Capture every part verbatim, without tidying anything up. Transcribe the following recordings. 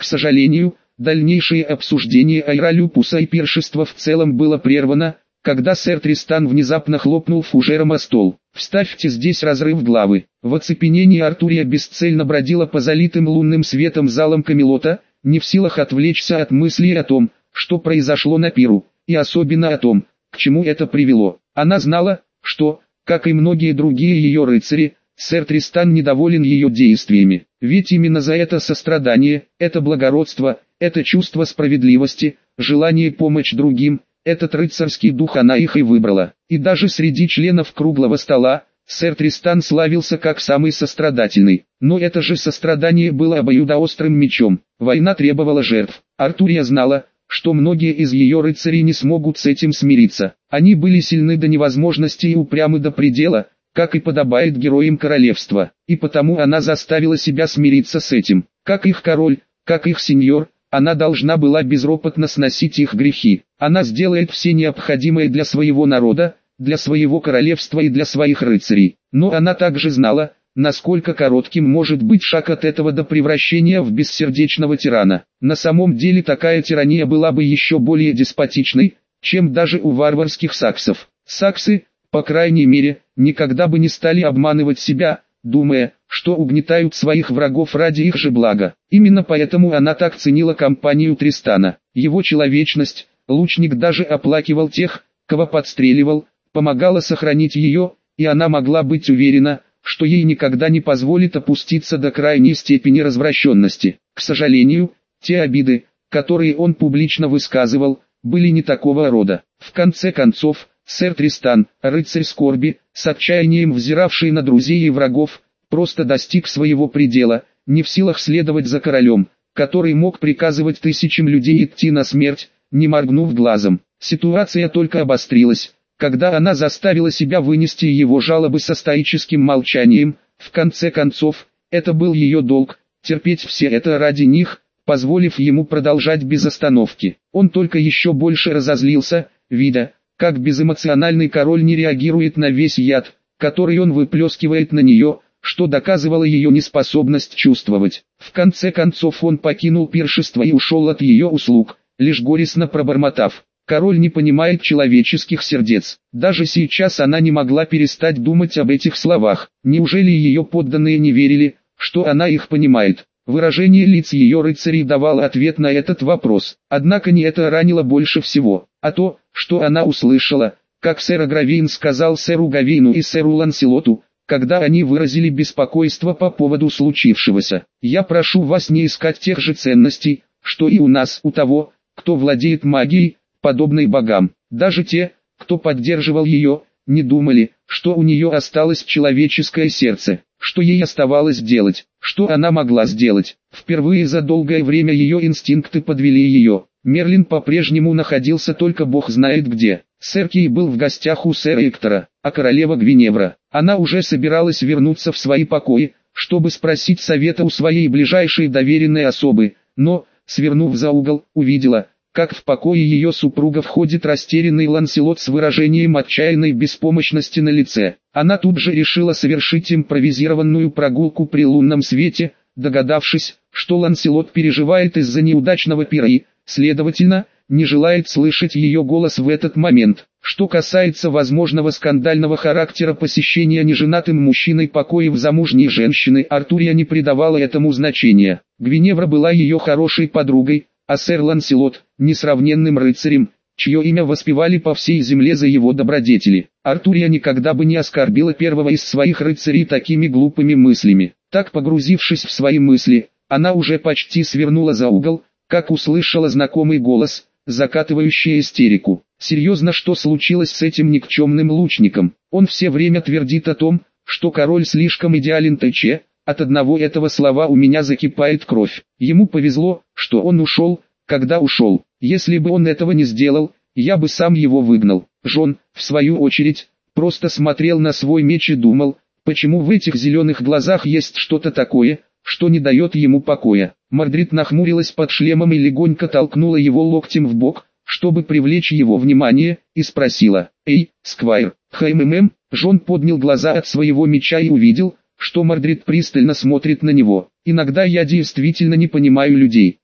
К сожалению, дальнейшее обсуждение Айра Люпуса и пиршества в целом было прервано, когда сэр Тристан внезапно хлопнул фужером о стол. «Вставьте здесь разрыв главы». В оцепенении Артурия бесцельно бродила по залитым лунным светом залам Камелота, не в силах отвлечься от мыслей о том, что произошло на пиру, и особенно о том, к чему это привело. Она знала, что, как и многие другие ее рыцари, сэр Тристан недоволен ее действиями. Ведь именно за это сострадание, это благородство, это чувство справедливости, желание помочь другим, этот рыцарский дух она их и выбрала. И даже среди членов круглого стола, сэр Тристан славился как самый сострадательный. Но это же сострадание было обоюдоострым мечом. Война требовала жертв. Артурия знала, что многие из ее рыцарей не смогут с этим смириться. Они были сильны до невозможности и упрямы до предела, как и подобает героям королевства. И потому она заставила себя смириться с этим. Как их король, как их сеньор, она должна была безропотно сносить их грехи. Она сделает все необходимое для своего народа, для своего королевства и для своих рыцарей. Но она также знала, насколько коротким может быть шаг от этого до превращения в бессердечного тирана. На самом деле такая тирания была бы еще более деспотичной, чем даже у варварских саксов. Саксы, по крайней мере, никогда бы не стали обманывать себя, думая, что угнетают своих врагов ради их же блага. Именно поэтому она так ценила компанию Тристана. Его человечность, лучник даже оплакивал тех, кого подстреливал, помогала сохранить ее, и она могла быть уверена, что ей никогда не позволит опуститься до крайней степени развращенности. К сожалению, те обиды, которые он публично высказывал, были не такого рода. В конце концов, сэр Тристан, рыцарь скорби, с отчаянием взиравший на друзей и врагов, просто достиг своего предела, не в силах следовать за королем, который мог приказывать тысячам людей идти на смерть, не моргнув глазом. Ситуация только обострилась, когда она заставила себя вынести его жалобы со стоическим молчанием. В конце концов, это был ее долг, терпеть все это ради них, позволив ему продолжать без остановки. Он только еще больше разозлился, видя, как безэмоциональный король не реагирует на весь яд, который он выплескивает на нее, что доказывало ее неспособность чувствовать. В конце концов он покинул пиршество и ушел от ее услуг, лишь горестно пробормотав: «Король не понимает человеческих сердец». Даже сейчас она не могла перестать думать об этих словах. Неужели ее подданные не верили, что она их понимает? Выражение лиц ее рыцарей давало ответ на этот вопрос. Однако не это ранило больше всего, а то, что она услышала, как сэр Агравейн сказал сэру Гавейну и сэру Ланселоту, когда они выразили беспокойство по поводу случившегося: «Я прошу вас не искать тех же ценностей, что и у нас, у того, кто владеет магией, подобной богам». Даже те, кто поддерживал ее, не думали, что у нее осталось человеческое сердце. Что ей оставалось делать? Что она могла сделать? Впервые за долгое время ее инстинкты подвели ее. Мерлин по-прежнему находился только бог знает где. Сэр Кей был в гостях у сэра Эктора, а королева Гвиневра. Она уже собиралась вернуться в свои покои, чтобы спросить совета у своей ближайшей доверенной особы, но, свернув за угол, увидела, как в покое ее супруга входит растерянный Ланселот с выражением отчаянной беспомощности на лице. Она тут же решила совершить импровизированную прогулку при лунном свете, догадавшись, что Ланселот переживает из-за неудачного пира и, следовательно, не желает слышать ее голос в этот момент. Что касается возможного скандального характера посещения неженатым мужчиной покоев замужней женщины, Артурия не придавала этому значения. Гвиневра была ее хорошей подругой, а сэр Ланселот – несравненным рыцарем, чье имя воспевали по всей земле за его добродетели. Артурия никогда бы не оскорбила первого из своих рыцарей такими глупыми мыслями. Так, погрузившись в свои мысли, она уже почти свернула за угол, как услышала знакомый голос, закатывающий истерику. Серьезно, что случилось с этим никчемным лучником? Он все время твердит о том, что король слишком идеален ТЧ. От одного этого слова у меня закипает кровь. Ему повезло, что он ушел, когда ушел. Если бы он этого не сделал, я бы сам его выгнал. Жон, в свою очередь, просто смотрел на свой меч и думал, почему в этих зеленых глазах есть что-то такое, что не дает ему покоя. Мордрид нахмурилась под шлемом и легонько толкнула его локтем в бок, чтобы привлечь его внимание, и спросила: «Эй, Сквайр, хммм?» Жон поднял глаза от своего меча и увидел, что Мордрид пристально смотрит на него. «Иногда я действительно не понимаю людей.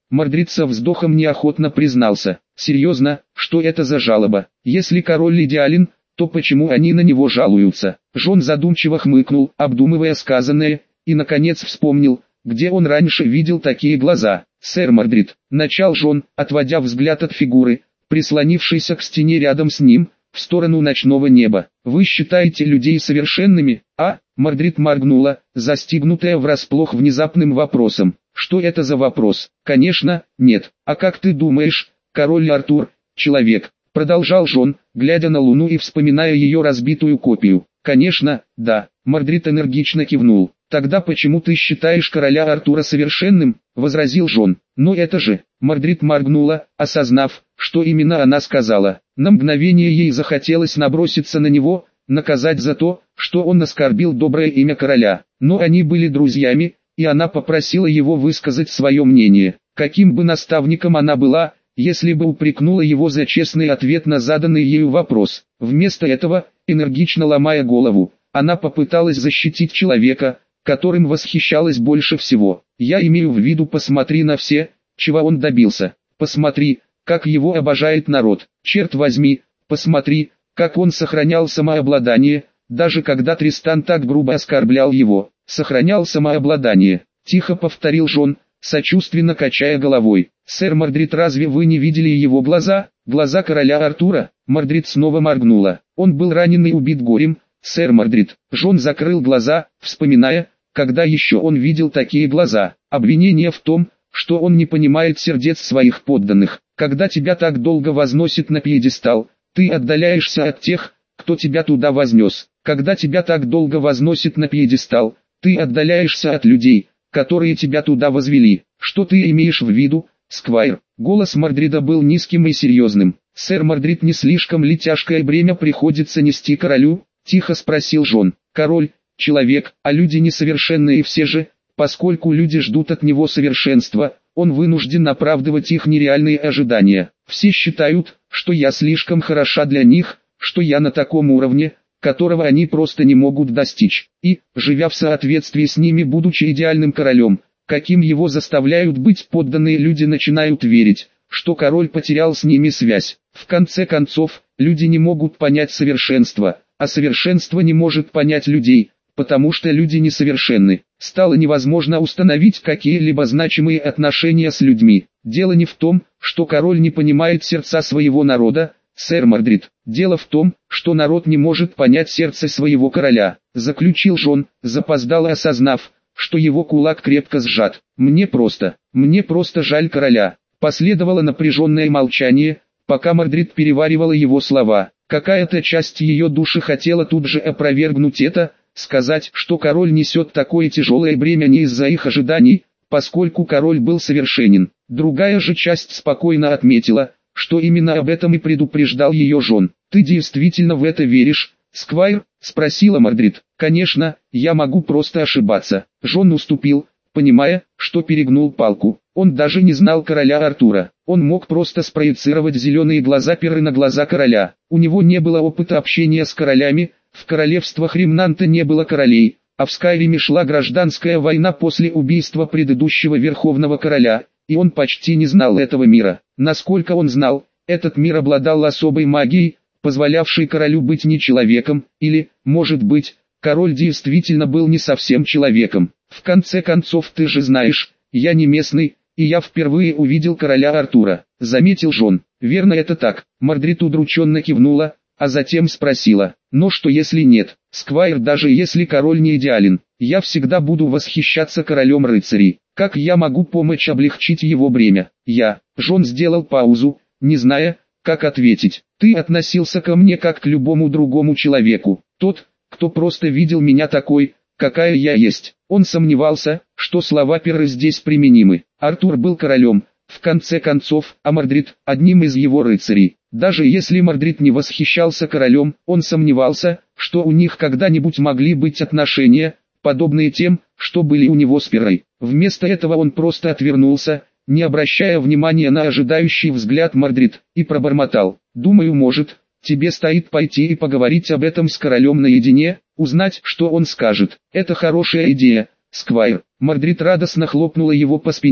Мордрид со вздохом неохотно признался. Серьезно, что это за жалоба? Если король идеален, то почему они на него жалуются? Жон задумчиво хмыкнул, обдумывая сказанное, и наконец вспомнил, где он раньше видел такие глаза. «Сэр Мордрид», — начал Жон, отводя взгляд от фигуры, прислонившейся к стене рядом с ним, в сторону ночного неба. «Вы считаете людей совершенными, а?» Мордрид моргнула, застигнутая врасплох внезапным вопросом. «Что это за вопрос?» «Конечно, нет. А как ты думаешь, король Артур, человек?» Продолжал Жон, глядя на Луну и вспоминая ее разбитую копию. «Конечно, да». Мордрид энергично кивнул. «Тогда почему ты считаешь короля Артура совершенным?» — возразил Жон. «Но это же...» Мордрид моргнула, осознав, что именно она сказала. На мгновение ей захотелось наброситься на него, наказать за то, что он оскорбил доброе имя короля. Но они были друзьями, и она попросила его высказать свое мнение. Каким бы наставником она была, если бы упрекнула его за честный ответ на заданный ею вопрос. Вместо этого, энергично ломая голову, она попыталась защитить человека, которым восхищалась больше всего. «Я имею в виду, посмотри на все, чего он добился. Посмотри, как его обожает народ. Черт возьми, посмотри, как он сохранял самообладание, даже когда Тристан так грубо оскорблял его. Сохранял самообладание», — тихо повторил Жон, сочувственно качая головой. «Сэр Мордрид, разве вы не видели его глаза, глаза короля Артура?» Мордрид снова моргнула. «Он был ранен и убит горем, сэр Мордрид». Жон закрыл глаза, вспоминая, когда еще он видел такие глаза. Обвинение в том, что он не понимает сердец своих подданных. Когда тебя так долго возносят на пьедестал, ты отдаляешься от тех, кто тебя туда вознес. Когда тебя так долго возносят на пьедестал, ты отдаляешься от людей, которые тебя туда возвели. Что ты имеешь в виду, Сквайр? Голос Мордрида был низким и серьезным. «Сэр Мордрид, не слишком ли тяжкое бремя приходится нести королю?» — тихо спросил Жон. «Король — человек, а люди несовершенные все же, поскольку люди ждут от него совершенства, он вынужден оправдывать их нереальные ожидания. Все считают, что я слишком хороша для них, что я на таком уровне, которого они просто не могут достичь. И, живя в соответствии с ними, будучи идеальным королем, каким его заставляют быть подданные люди, начинают верить, что король потерял с ними связь. В конце концов, люди не могут понять совершенство, а совершенство не может понять людей, потому что люди несовершенны. Стало невозможно установить какие-либо значимые отношения с людьми. Дело не в том, что король не понимает сердца своего народа, сэр Мордрид. Дело в том, что народ не может понять сердце своего короля, заключил Жон, запоздало осознав, что его кулак крепко сжат. Мне просто, мне просто жаль короля. Последовало напряженное молчание, пока Мордрид переваривала его слова. Какая-то часть ее души хотела тут же опровергнуть это, сказать, что король несет такое тяжелое бремя не из-за их ожиданий, поскольку король был совершенен. Другая же часть спокойно отметила, что именно об этом и предупреждал ее Жон. «Ты действительно в это веришь, Сквайр?» — спросила Мордрид. «Конечно, я могу просто ошибаться». Жон уступил, понимая, что перегнул палку. Он даже не знал короля Артура. Он мог просто спроецировать зеленые глаза Перы на глаза короля. У него не было опыта общения с королями, в королевствах Ремнанта не было королей, а в Скайриме шла гражданская война после убийства предыдущего верховного короля, и он почти не знал этого мира. Насколько он знал, этот мир обладал особой магией, позволявшей королю быть не человеком, или, может быть, король действительно был не совсем человеком. В конце концов, ты же знаешь, я не местный, и я впервые увидел короля Артура, заметил Жон. Верно, это так. Мордрид удрученно кивнула, а затем спросила: но что если нет? Сквайр, даже если король не идеален, я всегда буду восхищаться королем рыцарей. Как я могу помочь облегчить его бремя? Я. Жон сделал паузу, не зная, как ответить. Ты относился ко мне как к любому другому человеку. Тот, кто просто видел меня такой, какая я есть. Он сомневался, что слова Перы здесь применимы. Артур был королем, в конце концов, а Мордрид – одним из его рыцарей. Даже если Мордрид не восхищался королем, он сомневался, что у них когда-нибудь могли быть отношения, подобные тем, что были у него с Перой. Вместо этого он просто отвернулся, не обращая внимания на ожидающий взгляд Мордрид, и пробормотал: «Думаю, может, тебе стоит пойти и поговорить об этом с королем наедине, узнать, что он скажет». «Это хорошая идея, Сквайр». Мордрид радостно хлопнула его по спине,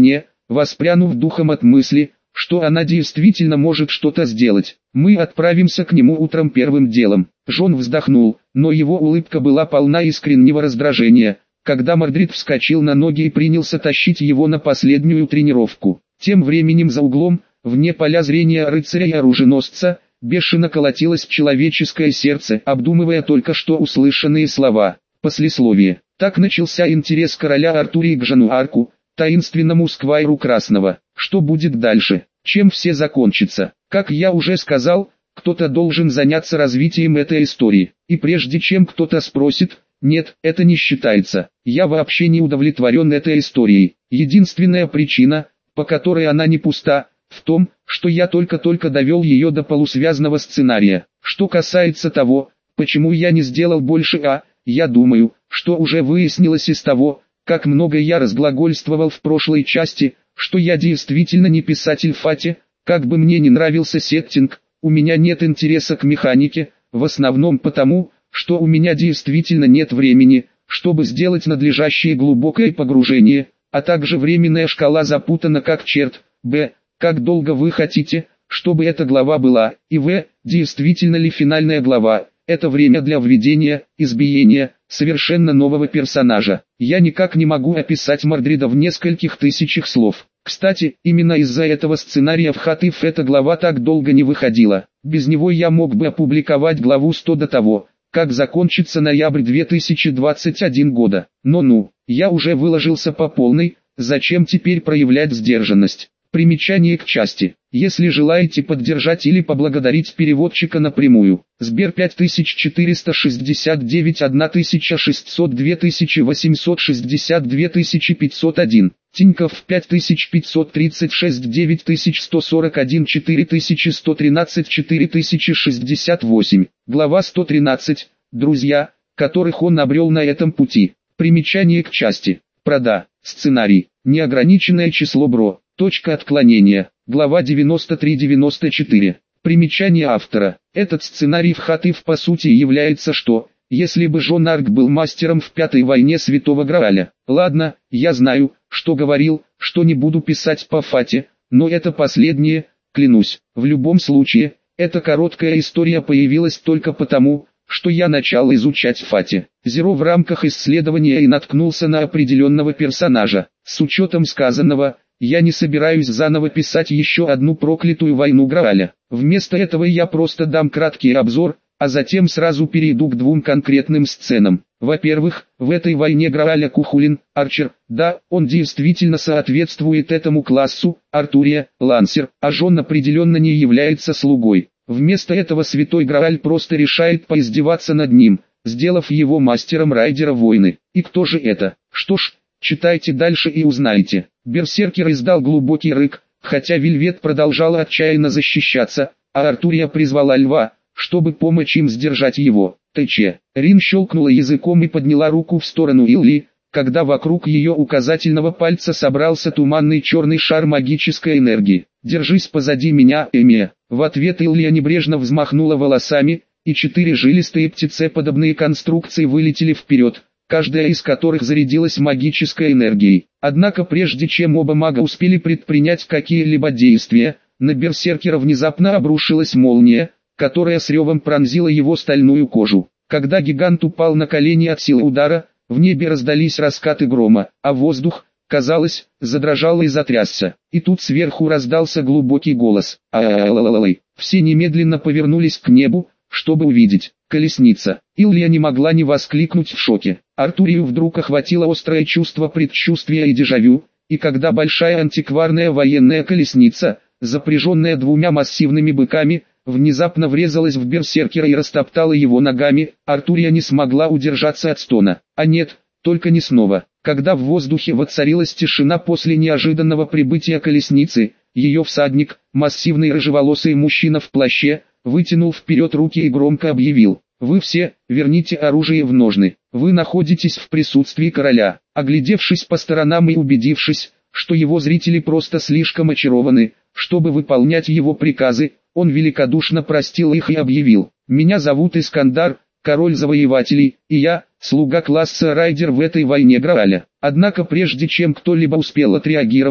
воспрянув духом от мысли, что она действительно может что-то сделать. Мы отправимся к нему утром первым делом. Джон вздохнул, но его улыбка была полна искреннего раздражения, когда Мордрид вскочил на ноги и принялся тащить его на последнюю тренировку. Тем временем за углом, вне поля зрения рыцаря и оруженосца, бешено колотилось человеческое сердце, обдумывая только что услышанные слова. Послесловие. Так начался интерес короля Артурии к Жану Арку, таинственному сквайру Красного. Что будет дальше? Чем все закончится? Как я уже сказал, кто-то должен заняться развитием этой истории. И прежде чем кто-то спросит, нет, это не считается. Я вообще не удовлетворен этой историей. Единственная причина, по которой она не пуста, в том, что я только-только довел ее до полусвязного сценария. Что касается того, почему я не сделал больше, а, я думаю, что уже выяснилось из того, как много я разглагольствовал в прошлой части, что я действительно не писатель Фати, как бы мне не нравился сеттинг, у меня нет интереса к механике, в основном потому, что у меня действительно нет времени, чтобы сделать надлежащее глубокое погружение, а также временная шкала запутана как черт, б, как долго вы хотите, чтобы эта глава была, и в, действительно ли финальная глава. Это время для введения, избиения, совершенно нового персонажа. Я никак не могу описать Мордрида в нескольких тысячах слов. Кстати, именно из-за этого сценария в Хатиф эта глава так долго не выходила. Без него я мог бы опубликовать главу сто до того, как закончится ноябрь две тысячи двадцать первого года. Но ну, я уже выложился по полной, зачем теперь проявлять сдержанность? Примечание к части. Если желаете поддержать или поблагодарить переводчика напрямую, Сбер пять тысяч четыреста шестьдесят девять тысяча шестьсот два тысячи восемьсот шестьдесят два тысячи пятьсот один, Тинькофф пять тысяч пятьсот тридцать шесть девять тысяч сто сорок один четыре тысячи сто тринадцать четыре тысячи шестьдесят восемь, глава сто тринадцать, друзья, которых он обрел на этом пути. Примечание к части. Прода. Сценарий. Неограниченное число бро. Точка отклонения. Глава девяносто три девяносто четыре. Примечание автора. Этот сценарий в Хатиф по сути является что, если бы Жон Арк был мастером в Пятой войне Святого Грааля. Ладно, я знаю, что говорил, что не буду писать по Фате, но это последнее, клянусь. В любом случае, эта короткая история появилась только потому, что я начал изучать Фати. Зеро в рамках исследования и наткнулся на определенного персонажа. С учетом сказанного, я не собираюсь заново писать еще одну проклятую войну Грааля. Вместо этого я просто дам краткий обзор, а затем сразу перейду к двум конкретным сценам. Во-первых, в этой войне Грааля Кухулин, Арчер, да, он действительно соответствует этому классу, Артурия, Лансер, а Жон определенно не является слугой. Вместо этого Святой Грааль просто решает поиздеваться над ним, сделав его мастером райдера войны. И кто же это? Что ж, читайте дальше и узнаете. Берсеркер издал глубокий рык, хотя Вельвет продолжала отчаянно защищаться, а Артурия призвала льва, чтобы помочь им сдержать его. ТЧ. Рин щелкнула языком и подняла руку в сторону Илли, когда вокруг ее указательного пальца собрался туманный черный шар магической энергии. «Держись позади меня, Эми». В ответ Илья небрежно взмахнула волосами, и четыре жилистые птицеподобные конструкции вылетели вперед, каждая из которых зарядилась магической энергией. Однако прежде чем оба мага успели предпринять какие-либо действия, на берсеркера внезапно обрушилась молния, которая с ревом пронзила его стальную кожу. Когда гигант упал на колени от силы удара, в небе раздались раскаты грома, а воздух, казалось, задрожал и затрясся. И тут сверху раздался глубокий голос. «А-а-а-а-а-а-а». Все немедленно повернулись к небу, чтобы увидеть. Колесница. Илья не могла не воскликнуть в шоке. Артурию вдруг охватило острое чувство предчувствия и дежавю, и когда большая антикварная военная колесница, запряженная двумя массивными быками, внезапно врезалась в берсеркера и растоптала его ногами, Артурия не смогла удержаться от стона. А нет, только не снова. Когда в воздухе воцарилась тишина после неожиданного прибытия колесницы, ее всадник, массивный рыжеволосый мужчина в плаще, вытянул вперед руки и громко объявил: «Вы все, верните оружие в ножны. Вы находитесь в присутствии короля». Оглядевшись по сторонам и убедившись, что его зрители просто слишком очарованы, чтобы выполнять его приказы, он великодушно простил их и объявил: «Меня зовут Искандар, король завоевателей, и я, слуга класса райдер в этой войне Грааля». Однако прежде чем кто-либо успел отреагировать,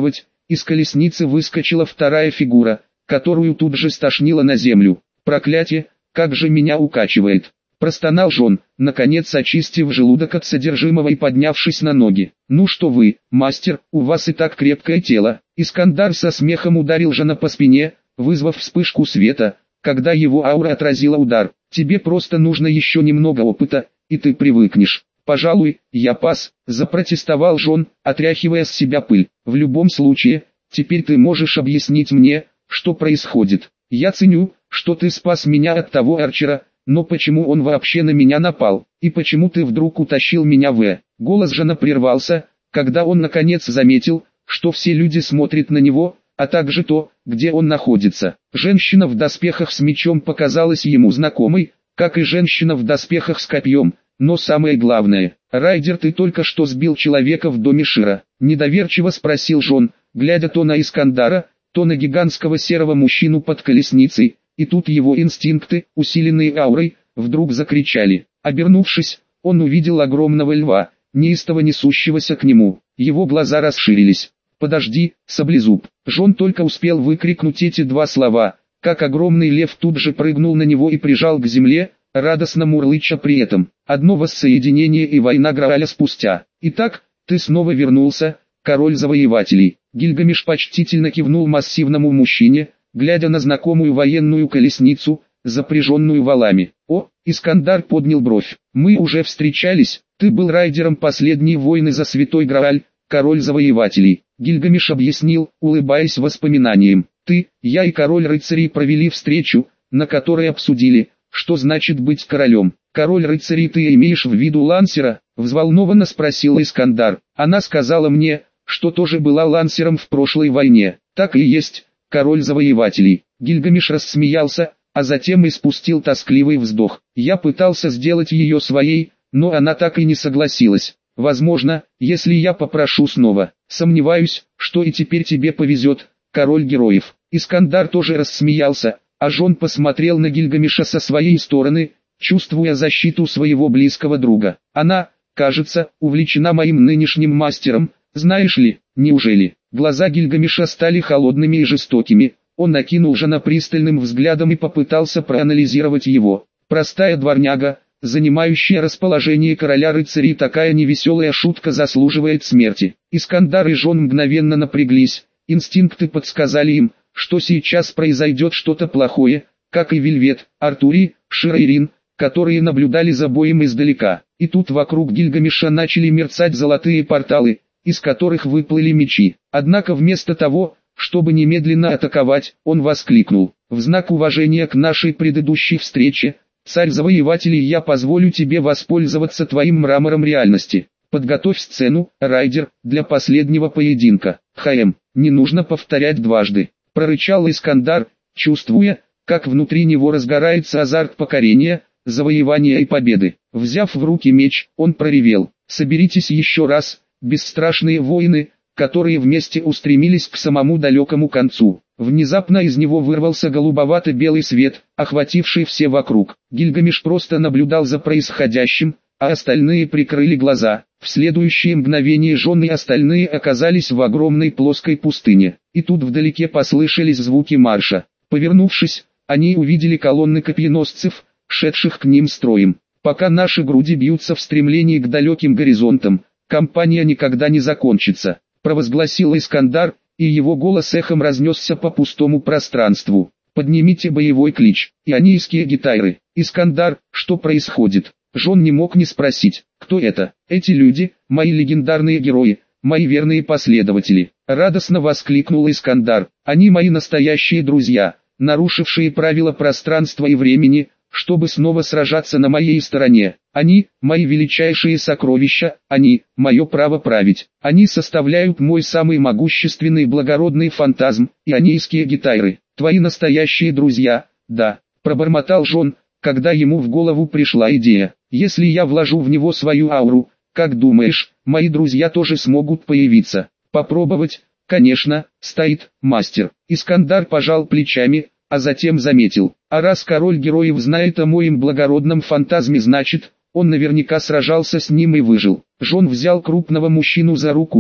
из колесницы выскочила вторая фигура, которую тут же стошнило на землю. «Проклятие, как же меня укачивает!» Простонал Жон, наконец очистив желудок от содержимого и поднявшись на ноги. «Ну что вы, мастер, у вас и так крепкое тело!» Искандар со смехом ударил Жона по спине, вызвав вспышку света, когда его аура отразила удар. «Тебе просто нужно еще немного опыта, и ты привыкнешь». «Пожалуй, я пас», — запротестовал Жон, отряхивая с себя пыль. «В любом случае, теперь ты можешь объяснить мне, что происходит. Я ценю, что ты спас меня от того Арчера, но почему он вообще на меня напал, и почему ты вдруг утащил меня в...» Голос Жона прервался, когда он наконец заметил, что все люди смотрят на него, а также то, где он находится. Женщина в доспехах с мечом показалась ему знакомой, как и женщина в доспехах с копьем, но самое главное, «Райдер, ты только что сбил человека в доме Шира?» Недоверчиво спросил Жон, глядя то на Искандара, то на гигантского серого мужчину под колесницей, и тут его инстинкты, усиленные аурой, вдруг закричали. Обернувшись, он увидел огромного льва, неистово несущегося к нему. Его глаза расширились. «Подожди, саблезуб!» Жон только успел выкрикнуть эти два слова, как огромный лев тут же прыгнул на него и прижал к земле, радостно мурлыча при этом. Одно воссоединение и война Грааля спустя. «Итак, ты снова вернулся, король завоевателей». Гильгамеш почтительно кивнул массивному мужчине, глядя на знакомую военную колесницу, запряженную валами. «О!» — Искандар поднял бровь. «Мы уже встречались, ты был райдером последней войны за Святой Грааль, король завоевателей». Гильгамеш объяснил, улыбаясь воспоминаниям. «Ты, я и король рыцарей провели встречу, на которой обсудили, что значит быть королем». «Король рыцарей, ты имеешь в виду Лансера?» — взволнованно спросил Искандар. «Она сказала мне, что тоже была Лансером в прошлой войне». «Так и есть, король завоевателей». Гильгамеш рассмеялся, а затем испустил тоскливый вздох. «Я пытался сделать ее своей, но она так и не согласилась. Возможно, если я попрошу снова. Сомневаюсь, что и теперь тебе повезет, король героев». Искандар тоже рассмеялся, а Жон посмотрел на Гильгамеша со своей стороны, чувствуя защиту своего близкого друга. «Она, кажется, увлечена моим нынешним мастером, знаешь ли, неужели?» Глаза Гильгамеша стали холодными и жестокими, он накинул Жона пристальным взглядом и попытался проанализировать его. «Простая дворняга, занимающая расположение короля рыцарей, такая невеселая шутка заслуживает смерти». Искандар и Жон мгновенно напряглись, инстинкты подсказали им, что сейчас произойдет что-то плохое, как и Вельвет, Артурий, Шир и Рин, которые наблюдали за боем издалека. И тут вокруг Гильгамеша начали мерцать золотые порталы, из которых выплыли мечи. Однако вместо того, чтобы немедленно атаковать, он воскликнул: «В знак уважения к нашей предыдущей встрече, царь завоевателей, я позволю тебе воспользоваться твоим мрамором реальности. Подготовь сцену, Райдер, для последнего поединка». «Хаем, не нужно повторять дважды», — прорычал Искандар, чувствуя, как внутри него разгорается азарт покорения, завоевания и победы. Взяв в руки меч, он проревел: «Соберитесь еще раз, бесстрашные воины, которые вместе устремились к самому далекому концу». Внезапно из него вырвался голубовато-белый свет, охвативший все вокруг. Гильгамеш просто наблюдал за происходящим, а остальные прикрыли глаза. В следующее мгновение Жон и остальные оказались в огромной плоской пустыне. И тут вдалеке послышались звуки марша. Повернувшись, они увидели колонны копьеносцев, шедших к ним строем. «Пока наши груди бьются в стремлении к далеким горизонтам, кампания никогда не закончится», — провозгласил Искандар, и его голос эхом разнесся по пустому пространству. «Поднимите боевой клич, ионийские гитайры». «Искандар, что происходит?» Жон не мог не спросить. «Кто это?» «Эти люди, мои легендарные герои, мои верные последователи», — радостно воскликнул Искандар. «Они мои настоящие друзья, нарушившие правила пространства и времени, чтобы снова сражаться на моей стороне. Они – мои величайшие сокровища, они – мое право править. Они составляют мой самый могущественный благородный фантазм, ионийские гитайры. Твои настоящие друзья, да», – пробормотал Жон, когда ему в голову пришла идея. «Если я вложу в него свою ауру, как думаешь, мои друзья тоже смогут появиться?» «Попробовать, конечно, стоит, мастер». Искандар пожал плечами, а затем заметил: «А раз король героев знает о моем благородном фантазме, значит, он наверняка сражался с ним и выжил». Жон взял крупного мужчину за руку и,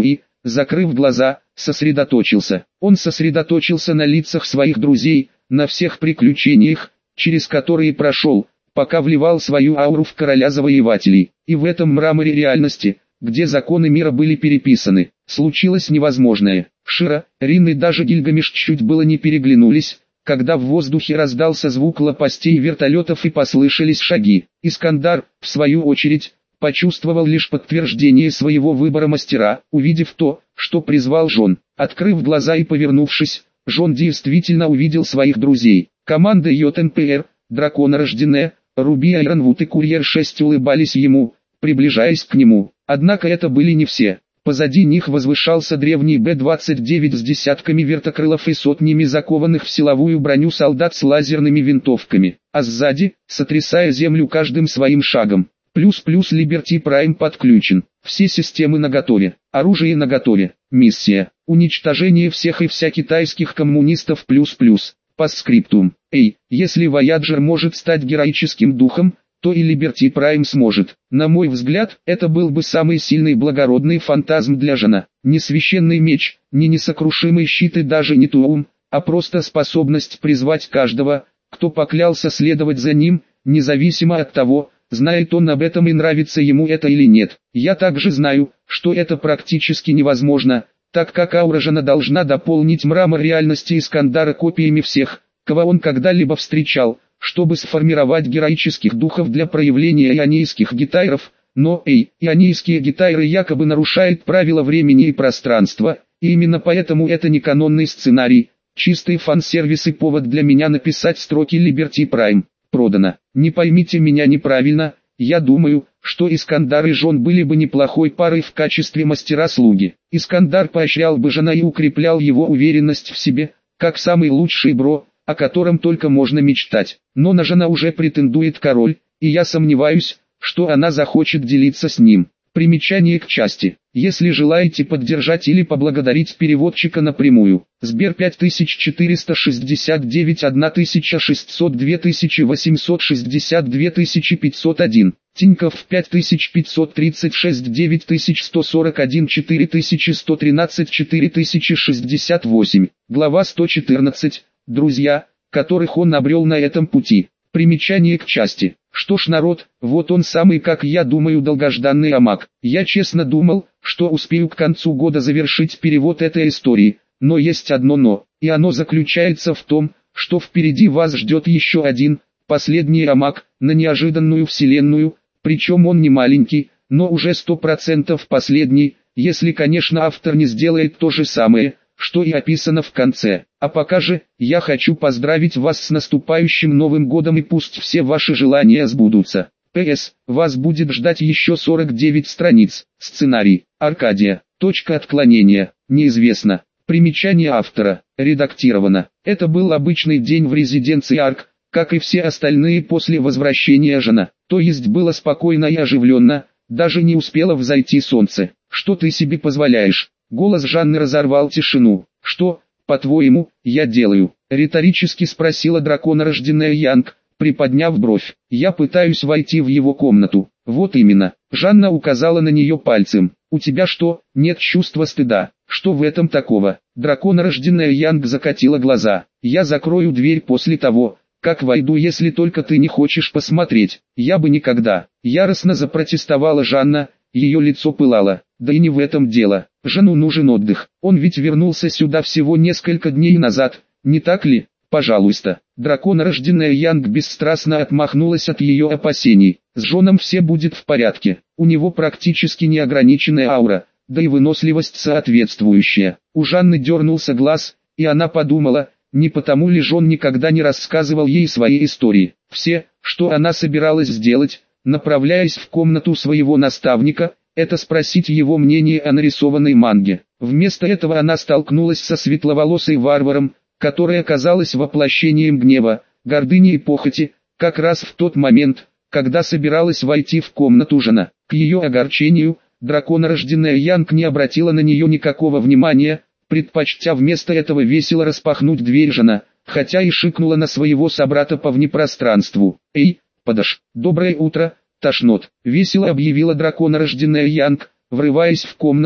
закрыв глаза, сосредоточился. Он сосредоточился на лицах своих друзей, на всех приключениях, через которые прошел, пока вливал свою ауру в короля завоевателей. И в этом мраморе реальности, где законы мира были переписаны, случилось невозможное. Шира, Рин и даже Гильгамеш чуть было не переглянулись, когда в воздухе раздался звук лопастей вертолетов и послышались шаги. Искандар, в свою очередь, почувствовал лишь подтверждение своего выбора мастера, увидев то, что призвал Жон. Открыв глаза и повернувшись, Жон действительно увидел своих друзей. Команда ЙНПР, Драконорожденная, Руби Айронвуд и Курьер шесть улыбались ему, приближаясь к нему. Однако это были не все. Позади них возвышался древний Б двадцать девять с десятками вертокрылов и сотнями закованных в силовую броню солдат с лазерными винтовками. А сзади, сотрясая землю каждым своим шагом, плюс-плюс Либерти Прайм подключен. Все системы наготове, оружие наготове. Миссия: уничтожение всех и вся китайских коммунистов плюс-плюс. Постскриптум. Эй, если Вояджер может стать героическим духом, то и Либерти Прайм сможет. На мой взгляд, это был бы самый сильный благородный фантазм для Жона. Не священный меч, не несокрушимый щит и даже не Туум, а просто способность призвать каждого, кто поклялся следовать за ним, независимо от того, знает он об этом и нравится ему это или нет. Я также знаю, что это практически невозможно, так как аура Жона должна дополнить мрамор реальности Искандара копиями всех, кого он когда-либо встречал, чтобы сформировать героических духов для проявления ионийских гитайров, но эй, ионийские гитайры якобы нарушают правила времени и пространства, и именно поэтому это не канонный сценарий, чистый фан-сервис и повод для меня написать строки Liberty Prime. Продано. Не поймите меня неправильно, я думаю, что Искандар и Жон были бы неплохой парой в качестве мастера-слуги. Искандар поощрял бы Жона и укреплял его уверенность в себе, как самый лучший бро, о котором только можно мечтать. Но на Жона уже претендует король, и я сомневаюсь, что она захочет делиться с ним. Примечание к части. Если желаете поддержать или поблагодарить переводчика напрямую, Сбер пять тысяч четыреста шестьдесят девять тысяча шестьсот два восемьсот шестьдесят два пятьсот один, Тинькофф пять тысяч пятьсот тридцать шесть девять сто сорок один четыре сто тринадцать четыре шестьдесят восемь, глава сто четырнадцать, друзья, которых он обрел на этом пути. Примечание к части. Что ж, народ, вот он самый, как я думаю, долгожданный Амак. Я честно думал, что успею к концу года завершить перевод этой истории, но есть одно но, и оно заключается в том, что впереди вас ждет еще один, последний Амак, на неожиданную вселенную, причем он не маленький, но уже сто процентов последний, если, конечно, автор не сделает то же самое, что и описано в конце. А пока же, я хочу поздравить вас с наступающим Новым годом и пусть все ваши желания сбудутся. ПС, вас будет ждать еще сорок девять страниц. Сценарий, Аркадия. Точка отклонения, неизвестно. Примечание автора, редактировано. Это был обычный день в резиденции Арк, как и все остальные после возвращения Жона. То есть было спокойно и оживленно, даже не успело взойти солнце. Что ты себе позволяешь? Голос Жанны разорвал тишину. «Что, по-твоему, я делаю?» — риторически спросила драконорожденная Янг, приподняв бровь. «Я пытаюсь войти в его комнату». «Вот именно». Жанна указала на нее пальцем. «У тебя что, нет чувства стыда? Что в этом такого?» Драконорожденная Янг закатила глаза. «Я закрою дверь после того, как войду, если только ты не хочешь посмотреть». «Я бы никогда». Яростно запротестовала Жанна, ее лицо пылало. «Да и не в этом дело. Жону нужен отдых. Он ведь вернулся сюда всего несколько дней назад, не так ли? Пожалуйста». Драконорожденная Янг бесстрастно отмахнулась от ее опасений. «С Жоном все будет в порядке. У него практически неограниченная аура, да и выносливость соответствующая». У Жанны дернулся глаз, и она подумала, не потому ли Жон никогда не рассказывал ей свои истории. Все, что она собиралась сделать, направляясь в комнату своего наставника, это спросить его мнение о нарисованной манге. Вместо этого она столкнулась со светловолосой варваром, которая оказалась воплощением гнева, гордыни и похоти, как раз в тот момент, когда собиралась войти в комнату Жона. К ее огорчению, драконорожденная Янг не обратила на нее никакого внимания, предпочтя вместо этого весело распахнуть дверь Жона, хотя и шикнула на своего собрата по внепространству. «Эй, подож, доброе утро, Тошнот», — весело объявила драконорожденная Янг, врываясь в комнату,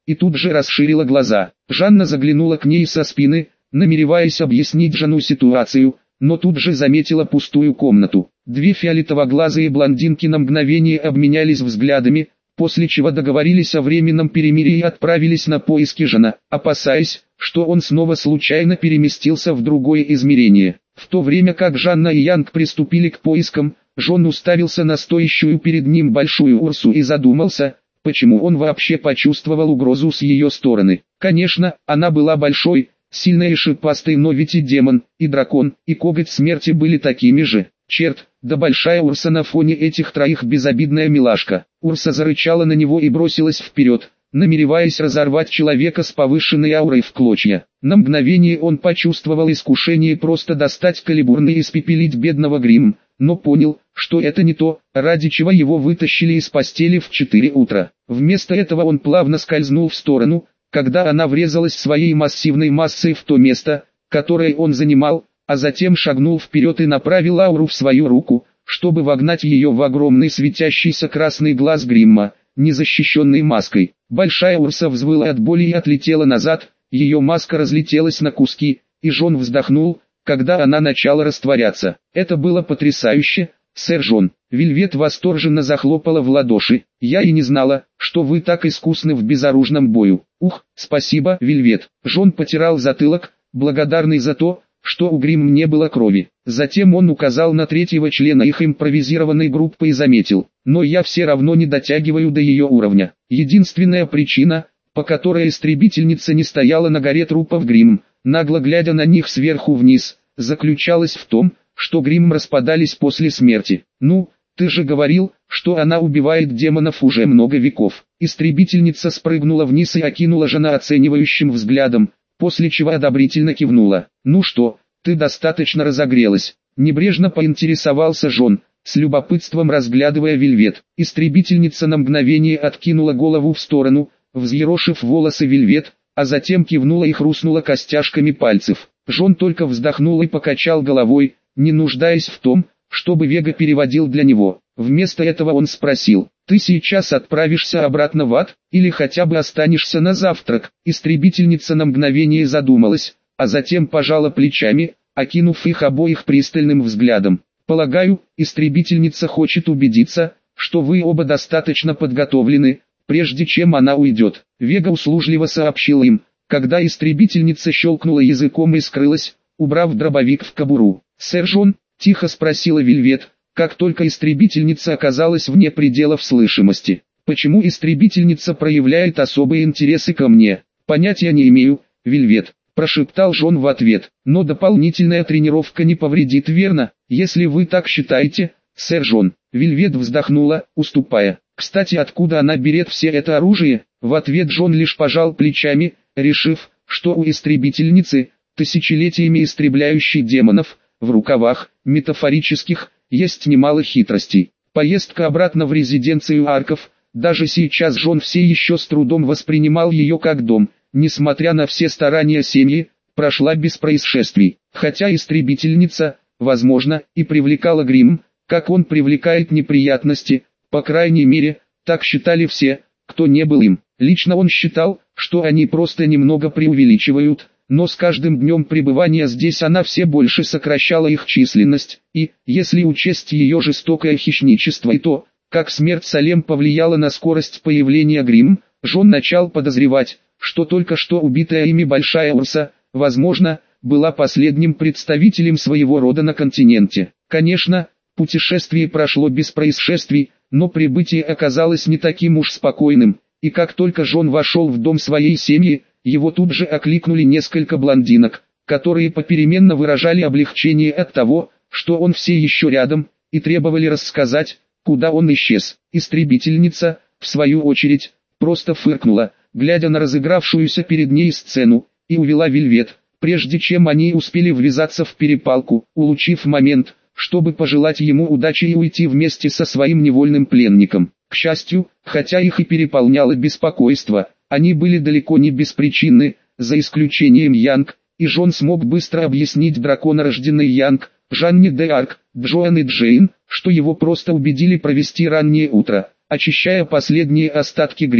и тут же расширила глаза. Жанна заглянула к ней со спины, намереваясь объяснить жену ситуацию, но тут же заметила пустую комнату. Две фиолетово-глазые блондинки на мгновение обменялись взглядами, после чего договорились о временном перемирии и отправились на поиски Жана, опасаясь, что он снова случайно переместился в другое измерение. В то время как Жанна и Янг приступили к поискам, Жон уставился на стоящую перед ним большую Урсу и задумался, почему он вообще почувствовал угрозу с ее стороны. Конечно, она была большой, сильной и шипастой, но ведь и демон, и дракон, и коготь смерти были такими же. Черт, да большая Урса на фоне этих троих безобидная милашка. Урса зарычала на него и бросилась вперед, намереваясь разорвать человека с повышенной аурой в клочья. На мгновение он почувствовал искушение просто достать калибурный и испепелить бедного Гримм, но понял, что это не то, ради чего его вытащили из постели в четыре утра. Вместо этого он плавно скользнул в сторону, когда она врезалась своей массивной массой в то место, которое он занимал, а затем шагнул вперед и направил ауру в свою руку, чтобы вогнать ее в огромный светящийся красный глаз Гримма, незащищенный маской. Большая Урса взвыла от боли и отлетела назад, ее маска разлетелась на куски, и Жон вздохнул, когда она начала растворяться. Это было потрясающе, сэр Жон. Вельвет восторженно захлопала в ладоши. Я и не знала, что вы так искусны в безоружном бою. Ух, спасибо, Вельвет. Жон потирал затылок, благодарный за то, что у Гримм не было крови. Затем он указал на третьего члена их импровизированной группы и заметил: но я все равно не дотягиваю до ее уровня. Единственная причина, по которой истребительница не стояла на горе трупов Гримм, нагло глядя на них сверху вниз, заключалась в том, что Гримм распадались после смерти. Ну, ты же говорил, что она убивает демонов уже много веков. Истребительница спрыгнула вниз и окинула Жана оценивающим взглядом, после чего одобрительно кивнула. «Ну что, ты достаточно разогрелась?» Небрежно поинтересовался Жон, с любопытством разглядывая Вельвет. Истребительница на мгновение откинула голову в сторону, взъерошив волосы Вельвет, а затем кивнула и хрустнула костяшками пальцев. Жон только вздохнул и покачал головой, не нуждаясь в том, чтобы Вега переводил для него. Вместо этого он спросил: «Ты сейчас отправишься обратно в ад, или хотя бы останешься на завтрак?» Истребительница на мгновение задумалась, а затем пожала плечами, окинув их обоих пристальным взглядом. «Полагаю, истребительница хочет убедиться, что вы оба достаточно подготовлены, прежде чем она уйдет». Вега услужливо сообщил им, когда истребительница щелкнула языком и скрылась, убрав дробовик в кобуру. «Сэр Жон?» — тихо спросила Вельвет, как только истребительница оказалась вне пределов слышимости. «Почему истребительница проявляет особые интересы ко мне?» «Понятия не имею, Вельвет», — прошептал Жон в ответ. «Но дополнительная тренировка не повредит, верно? Если вы так считаете, сэр Жон». Вельвет вздохнула, уступая. «Кстати, откуда она берет все это оружие?» В ответ Жон лишь пожал плечами, решив, что у истребительницы, тысячелетиями истребляющей демонов, в рукавах, метафорических, есть немало хитростей. Поездка обратно в резиденцию Арков, даже сейчас Жон все еще с трудом воспринимал ее как дом, несмотря на все старания семьи, прошла без происшествий. Хотя истребительница, возможно, и привлекала Гримм, как он привлекает неприятности, по крайней мере, так считали все, кто не был им. Лично он считал, что они просто немного преувеличивают, но с каждым днем пребывания здесь она все больше сокращала их численность, и, если учесть ее жестокое хищничество и то, как смерть Салем повлияла на скорость появления Гримм, Жон начал подозревать, что только что убитая ими Большая Урса, возможно, была последним представителем своего рода на континенте. Конечно, путешествие прошло без происшествий, но прибытие оказалось не таким уж спокойным, и как только Жон вошел в дом своей семьи, его тут же окликнули несколько блондинок, которые попеременно выражали облегчение от того, что он все еще рядом, и требовали рассказать, куда он исчез. Истребительница, в свою очередь, просто фыркнула, глядя на разыгравшуюся перед ней сцену, и увела Вельвет, прежде чем они успели ввязаться в перепалку, улучив момент, чтобы пожелать ему удачи и уйти вместе со своим невольным пленником. К счастью, хотя их и переполняло беспокойство, они были далеко не беспричинны, за исключением Янг, и Жон смог быстро объяснить драконорожденный Янг, Жанне де Арк, Джоан и Джейн, что его просто убедили провести раннее утро, очищая последние остатки Гримм,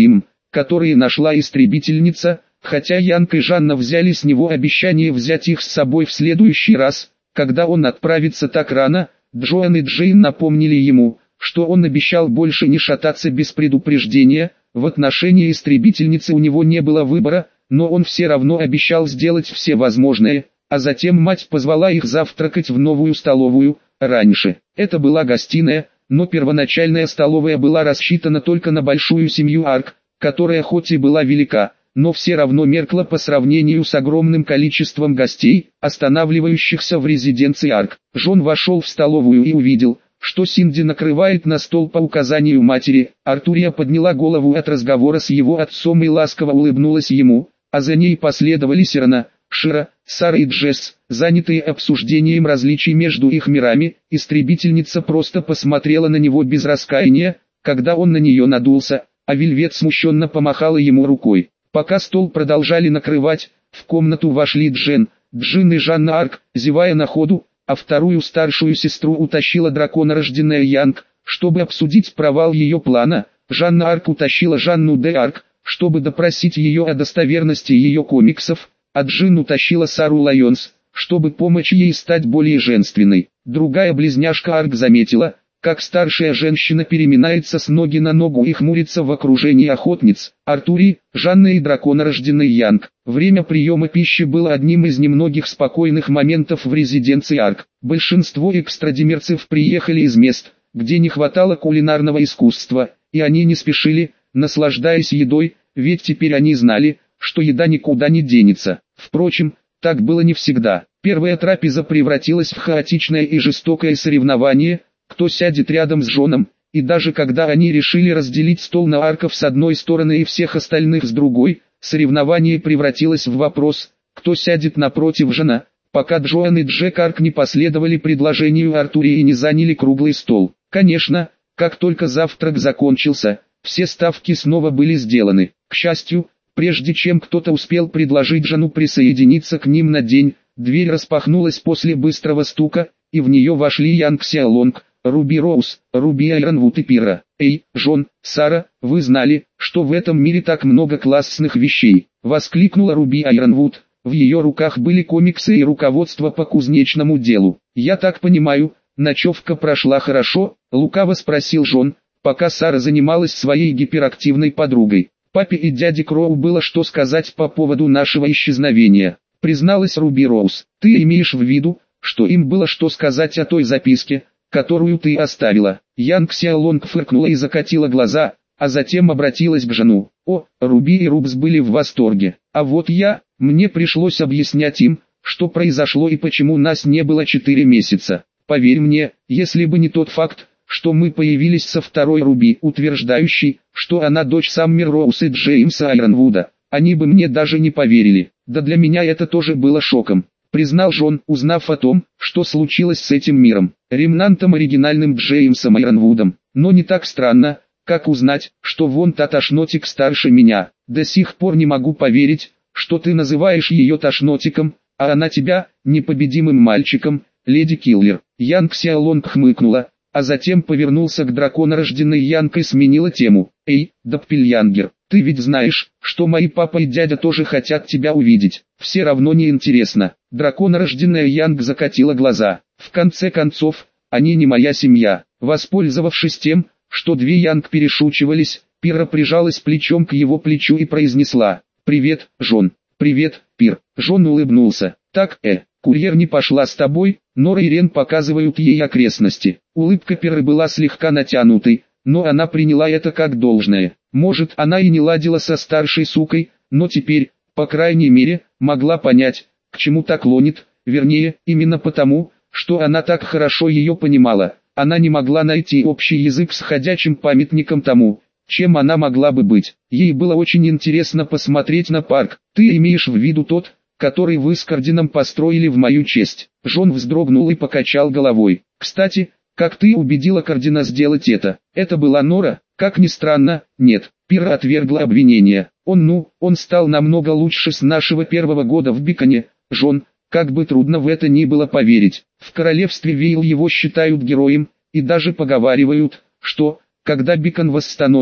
которые нашла истребительница, хотя Янг и Жанна взяли с него обещание взять их с собой в следующий раз, когда он отправится так рано. Джоан и Джейн напомнили ему, что он обещал больше не шататься без предупреждения. В отношении истребительницы у него не было выбора, но он все равно обещал сделать все возможное, а затем мать позвала их завтракать в новую столовую. Раньше это была гостиная, но первоначальная столовая была рассчитана только на большую семью Арк, которая хоть и была велика, но все равно меркла по сравнению с огромным количеством гостей, останавливающихся в резиденции Арк. Джон вошел в столовую и увидел, что Синди накрывает на стол по указанию матери. Артурия подняла голову от разговора с его отцом и ласково улыбнулась ему, а за ней последовали Сирана, Шира, Сара и Джесс, занятые обсуждением различий между их мирами. Истребительница просто посмотрела на него без раскаяния, когда он на нее надулся, а Вельвет смущенно помахала ему рукой. Пока стол продолжали накрывать, в комнату вошли Джен, Джин и Жанна Арк, зевая на ходу, а вторую старшую сестру утащила драконорожденная Янг, чтобы обсудить провал ее плана. Жанна Арк утащила Жанну де Арк, чтобы допросить ее о достоверности ее комиксов, а Джин утащила Сару Лайонс, чтобы помочь ей стать более женственной. Другая близняшка Арк заметила, как старшая женщина переминается с ноги на ногу и хмурится в окружении охотниц. Артури, Жанна и драконорожденный Янг. Время приема пищи было одним из немногих спокойных моментов в резиденции Арк. Большинство экстрадимерцев приехали из мест, где не хватало кулинарного искусства, и они не спешили, наслаждаясь едой, ведь теперь они знали, что еда никуда не денется. Впрочем, так было не всегда. Первая трапеза превратилась в хаотичное и жестокое соревнование, кто сядет рядом с Джоном, и даже когда они решили разделить стол на арков с одной стороны и всех остальных с другой, соревнование превратилось в вопрос, кто сядет напротив Джона, пока Джоан и Джек Арк не последовали предложению Артурии и не заняли круглый стол. Конечно, как только завтрак закончился, все ставки снова были сделаны. К счастью, прежде чем кто-то успел предложить Джону присоединиться к ним на день, дверь распахнулась после быстрого стука, и в нее вошли Янг Сяолонг, Руби Роуз, Руби Айронвуд и Пира. «Эй, Джон, Сара, вы знали, что в этом мире так много классных вещей?» — воскликнула Руби Айронвуд. В ее руках были комиксы и руководство по кузнечному делу. «Я так понимаю, ночевка прошла хорошо?» — лукаво спросил Джон, пока Сара занималась своей гиперактивной подругой. «Папе и дяде Кроу было что сказать по поводу нашего исчезновения», — призналась Руби Роуз. «Ты имеешь в виду, что им было что сказать о той записке, которую ты оставила?» Янг Сяолонг фыркнула и закатила глаза, а затем обратилась к Джону. «О, Руби и Рубс были в восторге. А вот я, мне пришлось объяснять им, что произошло и почему нас не было четыре месяца. Поверь мне, если бы не тот факт, что мы появились со второй Руби, утверждающей, что она дочь Саммер Роуз и Джеймса Айронвуда, они бы мне даже не поверили. Да для меня это тоже было шоком», — признал Джон, узнав о том, что случилось с этим миром, ремнантом оригинальным Джеймсом Айронвудом. «Но не так странно, как узнать, что вон та тошнотик старше меня. До сих пор не могу поверить, что ты называешь ее тошнотиком, а она тебя, непобедимым мальчиком, леди Киллер». Янг Сяолонг хмыкнула, а затем повернулся к драконорожденной Янг и сменила тему. «Эй, Доппельянгер, ты ведь знаешь, что мои папа и дядя тоже хотят тебя увидеть. Все равно не интересно». Драконорожденная Янг закатила глаза. «В конце концов, они не моя семья». Воспользовавшись тем, что две Янг перешучивались, Пира прижалась плечом к его плечу и произнесла: «Привет, Джон». «Привет, Пир». Джон улыбнулся. «Так, э, курьер не пошла с тобой?» Нора и Рен показывают ей окрестности. Улыбка Пиры была слегка натянутой, но она приняла это как должное. Может, она и не ладила со старшей сукой, но теперь, по крайней мере, могла понять, к чему так клонит, вернее, именно потому, что она так хорошо ее понимала. Она не могла найти общий язык с ходячим памятником тому, чем она могла бы быть. Ей было очень интересно посмотреть на парк. «Ты имеешь в виду тот, который вы с Кардином построили в мою честь?» Джон вздрогнул и покачал головой. «Кстати, как ты убедила Кардина сделать это?» «Это была Нора?» «Как ни странно, нет». Пира отвергла обвинение. «Он ну, он стал намного лучше с нашего первого года в Биконе, Джон. Как бы трудно в это ни было поверить. В королевстве Вейл его считают героем, и даже поговаривают, что, когда Бикон восстановит,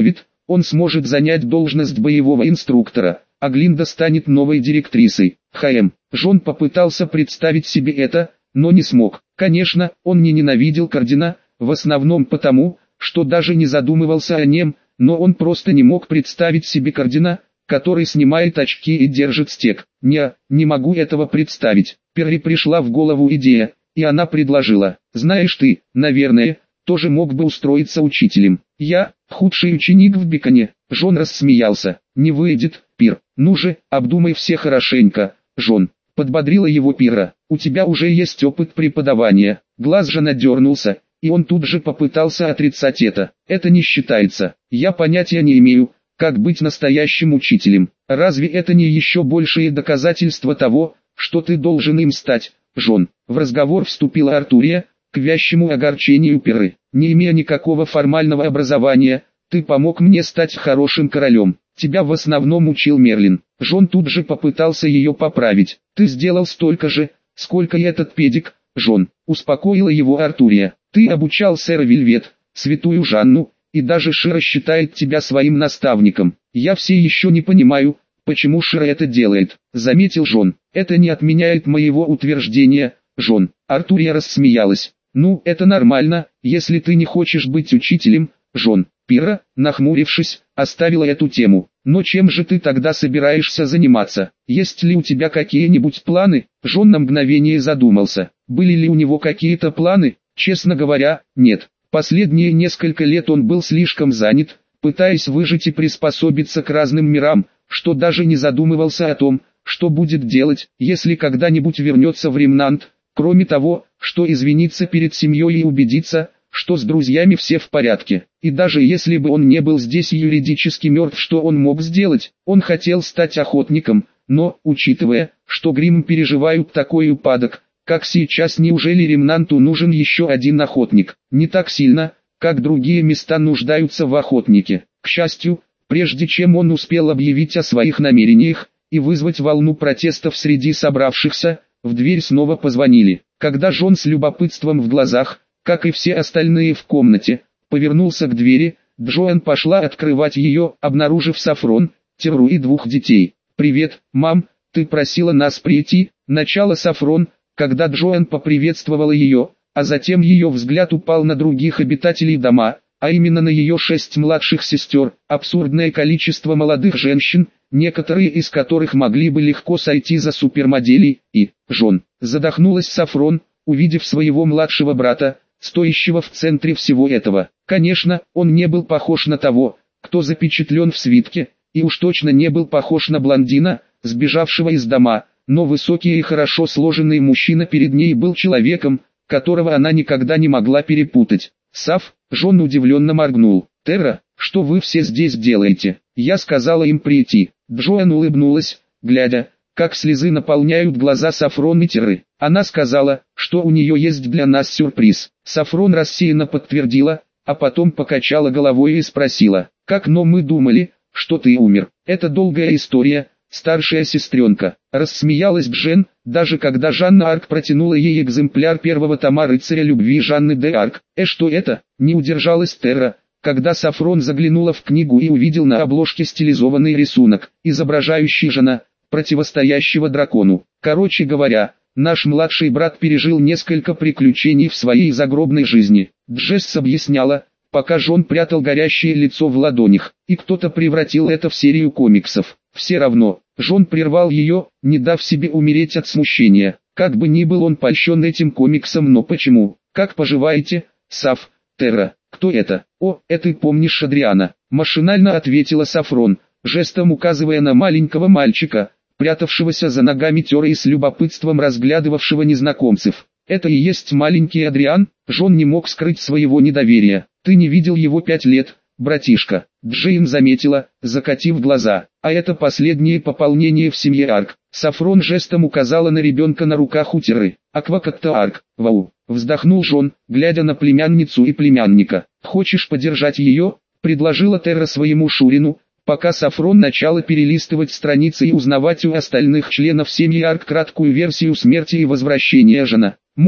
он сможет занять должность боевого инструктора, а Глинда станет новой директрисой. ХМ. Джон попытался представить себе это, но не смог. Конечно, он не ненавидел Кардина, в основном потому, что даже не задумывался о нем, но он просто не мог представить себе Кардина, который снимает очки и держит стек. Не, не могу этого представить. Перри пришла в голову идея, и она предложила: знаешь, ты, наверное, тоже мог бы устроиться учителем. Я, худший ученик в Биконе. Джон рассмеялся. Не выйдет, Пир. Ну же, обдумай все хорошенько, Джон. Подбодрила его Пира. У тебя уже есть опыт преподавания. Глаз Жона дернулся, и он тут же попытался отрицать это. Это не считается. Я понятия не имею, как быть настоящим учителем. Разве это не еще большее доказательство того, что ты должен им стать, Джон? В разговор вступила Артурия, к вящему огорчению Пиры. Не имея никакого формального образования, ты помог мне стать хорошим королем. Тебя в основном учил Мерлин. Джон тут же попытался ее поправить. Ты сделал столько же, сколько и этот педик, Джон. Успокоила его Артурия. Ты обучал сэра Вельвет, святую Жанну, и даже Шира считает тебя своим наставником. Я все еще не понимаю, почему Шира это делает, заметил Джон. Это не отменяет моего утверждения, Джон. Артурия рассмеялась. Ну, это нормально, если ты не хочешь быть учителем, Джон. Пира, нахмурившись, оставила эту тему. Но чем же ты тогда собираешься заниматься? Есть ли у тебя какие-нибудь планы? Джон на мгновение задумался. Были ли у него какие-то планы? Честно говоря, нет. Последние несколько лет он был слишком занят, пытаясь выжить и приспособиться к разным мирам, что даже не задумывался о том, что будет делать, если когда-нибудь вернется в Ремнант, кроме того, что извиниться перед семьей и убедиться, что с друзьями все в порядке. И даже если бы он не был здесь юридически мертв, что он мог сделать? Он хотел стать охотником, но, учитывая, что Гримм переживают такой упадок, как сейчас, неужели Ремнанту нужен еще один охотник? Не так сильно, как другие места нуждаются в охотнике. К счастью, прежде чем он успел объявить о своих намерениях и вызвать волну протестов среди собравшихся, в дверь снова позвонили. Когда Джон с любопытством в глазах, как и все остальные в комнате, повернулся к двери, Джоан пошла открывать ее, обнаружив Сафрон, Терру и двух детей. «Привет, мам, ты просила нас прийти», — начала Сафрон, когда Джоан поприветствовала ее, а затем ее взгляд упал на других обитателей дома, а именно на ее шесть младших сестер, абсурдное количество молодых женщин, некоторые из которых могли бы легко сойти за супермоделей, и, Джон, задохнулась Сафрон, увидев своего младшего брата, стоящего в центре всего этого. Конечно, он не был похож на того, кто запечатлен в свитке, и уж точно не был похож на блондина, сбежавшего из дома, но высокий и хорошо сложенный мужчина перед ней был человеком, которого она никогда не могла перепутать. «Саф», Джон удивленно моргнул. «Терра, что вы все здесь делаете? Я сказала им прийти». Джоан улыбнулась, глядя, как слезы наполняют глаза Сафрон и Терры. Она сказала, что у нее есть для нас сюрприз. Сафрон рассеянно подтвердила, а потом покачала головой и спросила: «Как, но мы думали, что ты умер. Это долгая история, старшая сестренка». Рассмеялась Джен, даже когда Жанна Арк протянула ей экземпляр первого тома «Рыцаря любви» Жанны де Арк. «Э, что это?» — не удержалась Терра, когда Сафрон заглянула в книгу и увидел на обложке стилизованный рисунок, изображающий Жана, противостоящего дракону. «Короче говоря, наш младший брат пережил несколько приключений в своей загробной жизни», — Джесс объясняла, пока Джон прятал горящее лицо в ладонях, и кто-то превратил это в серию комиксов. Все равно, Джон прервал ее, не дав себе умереть от смущения. Как бы ни был он польщен этим комиксом, но почему? «Как поживаете, Саф, Терра? Кто это?» «О, это ты помнишь Адриана?» Машинально ответила Сафрон, жестом указывая на маленького мальчика, прятавшегося за ногами Терры и с любопытством разглядывавшего незнакомцев. «Это и есть маленький Адриан?» Джон не мог скрыть своего недоверия. «Ты не видел его пять лет, братишка», Джейн заметила, закатив глаза. «А это последнее пополнение в семье Арк». Сафрон жестом указала на ребенка на руках у Терры. «Аквакатта Арк, вау», вздохнул Джон, глядя на племянницу и племянника. «Хочешь подержать ее?» — предложила Терра своему Шурину, пока Сафрон начала перелистывать страницы и узнавать у остальных членов семьи Арк краткую версию смерти и возвращения Жана. «Можно»,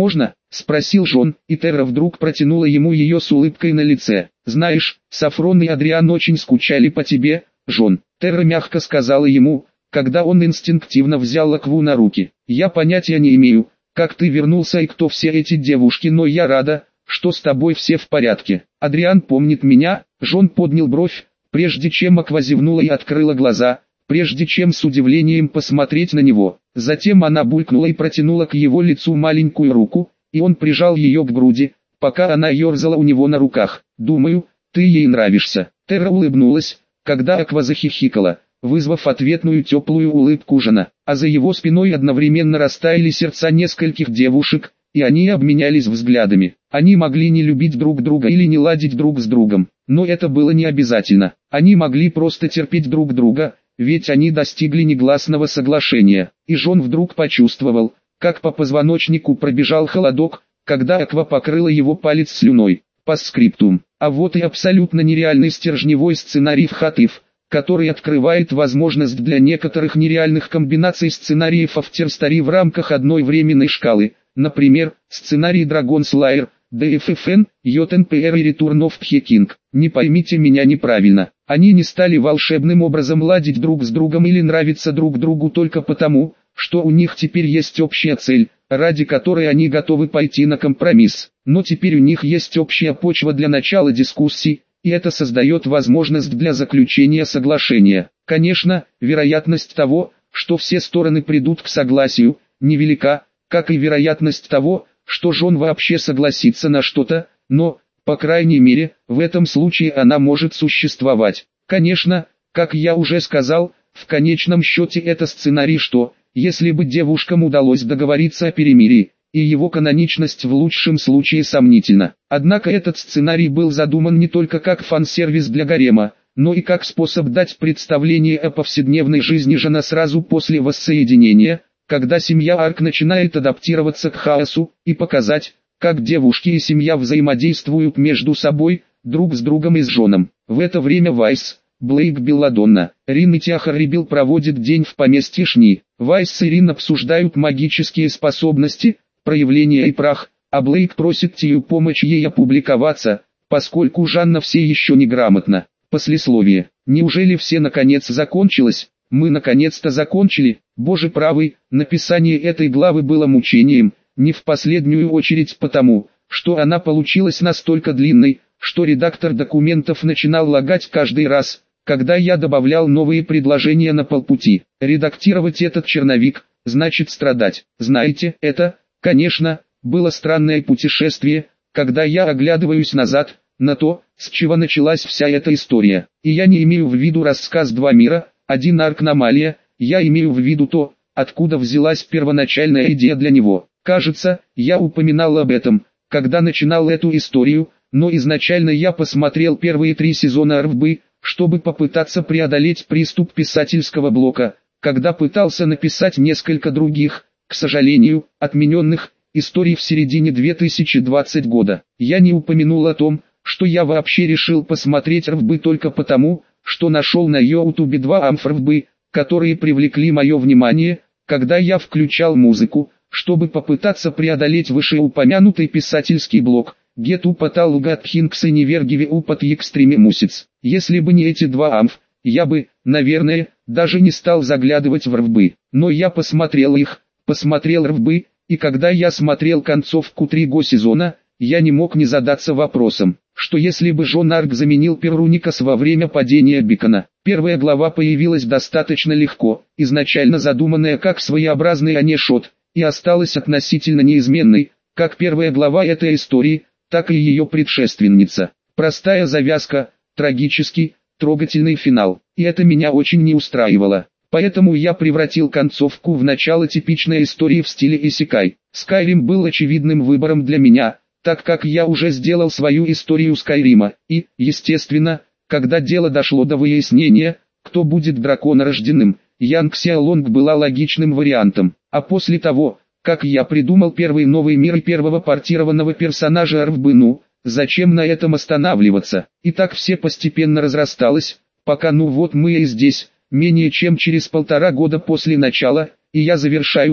— спросил Джон, и Терра вдруг протянула ему ее с улыбкой на лице. «Знаешь, Сафрон и Адриан очень скучали по тебе, Джон», — Терра мягко сказала ему, когда он инстинктивно взял Акву на руки. «Я понятия не имею, как ты вернулся и кто все эти девушки, но я рада, что с тобой все в порядке. Адриан помнит меня». Джон поднял бровь, прежде чем Аква зевнула и открыла глаза, прежде чем с удивлением посмотреть на него. Затем она булькнула и протянула к его лицу маленькую руку, и он прижал ее к груди, пока она ерзала у него на руках. «Думаю, ты ей нравишься». Терра улыбнулась, когда Аква захихикала, вызвав ответную теплую улыбку Жона, а за его спиной одновременно растаяли сердца нескольких девушек, и они обменялись взглядами. Они могли не любить друг друга или не ладить друг с другом, но это было не обязательно. Они могли просто терпеть друг друга, ведь они достигли негласного соглашения. И Жон вдруг почувствовал, как по позвоночнику пробежал холодок, когда Аква покрыла его палец слюной. Постскриптум. А вот и абсолютно нереальный стержневой сценарий в Хатиф, который открывает возможность для некоторых нереальных комбинаций сценариев Afterstory в рамках одной временной шкалы, например, сценарий Dragon Slayer, ди эф эф эн, джи эн пи ар и Return of the King. Не поймите меня неправильно, они не стали волшебным образом ладить друг с другом или нравиться друг другу только потому, что у них теперь есть общая цель, ради которой они готовы пойти на компромисс. Но теперь у них есть общая почва для начала дискуссий, и это создает возможность для заключения соглашения. Конечно, вероятность того, что все стороны придут к согласию, невелика, как и вероятность того, что Джон вообще согласится на что-то, но, по крайней мере, в этом случае она может существовать. Конечно, как я уже сказал, в конечном счете это сценарий, что, если бы девушкам удалось договориться о перемирии, и его каноничность в лучшем случае сомнительна. Однако этот сценарий был задуман не только как фан-сервис для гарема, но и как способ дать представление о повседневной жизни Жона сразу после воссоединения, когда семья Арк начинает адаптироваться к хаосу, и показать, как девушки и семья взаимодействуют между собой, друг с другом и с Джоном. В это время Вайс, Блейк Белладонна, Рин и Тиахар Рибил проводят день в поместье Шни. Вайс и Рин обсуждают магические способности, проявления и прах, а Блейк просит Тию помочь ей опубликоваться, поскольку Жанна все еще неграмотна. Послесловие. Неужели все наконец закончилось? Мы наконец-то закончили. Боже правый, написание этой главы было мучением, не в последнюю очередь потому, что она получилась настолько длинной, что редактор документов начинал лагать каждый раз, когда я добавлял новые предложения на полпути. Редактировать этот черновик, значит страдать. Знаете, это, конечно, было странное путешествие, когда я оглядываюсь назад, на то, с чего началась вся эта история. И я не имею в виду рассказ «Два мира», один арк-аномалия, я имею в виду то, откуда взялась первоначальная идея для него. Кажется, я упоминал об этом, когда начинал эту историю, но изначально я посмотрел первые три сезона РВБ, чтобы попытаться преодолеть приступ писательского блока, когда пытался написать несколько других, к сожалению, отмененных, историй в середине две тысячи двадцатого года. Я не упомянул о том, что я вообще решил посмотреть РВБ только потому, что нашел на ютубе два амф-РВБ, которые привлекли мое внимание, когда я включал музыку, чтобы попытаться преодолеть вышеупомянутый писательский блок. Get up at all got things и never give up at extreme musits. Если бы не эти два амф, я бы, наверное, даже не стал заглядывать в РВБ. Но я посмотрел их, посмотрел РВБ, и когда я смотрел концовку третьего сезона, я не мог не задаться вопросом, что если бы Джон Арк заменил Перруникас во время падения Бикона. Первая глава появилась достаточно легко, изначально задуманная как своеобразный анешот, и осталась относительно неизменной, как первая глава этой истории, так и ее предшественница. Простая завязка, трагический, трогательный финал, и это меня очень не устраивало. Поэтому я превратил концовку в начало типичной истории в стиле исекай. Skyrim был очевидным выбором для меня, так как я уже сделал свою историю Скайрима, и, естественно, когда дело дошло до выяснения, кто будет драконорожденным, Янг Сиалонг была логичным вариантом. А после того, как я придумал первый новый мир и первого портированного персонажа РВБ, ну, зачем на этом останавливаться? И так все постепенно разрасталось, пока ну вот мы и здесь, менее чем через полтора года после начала, и я завершаю то,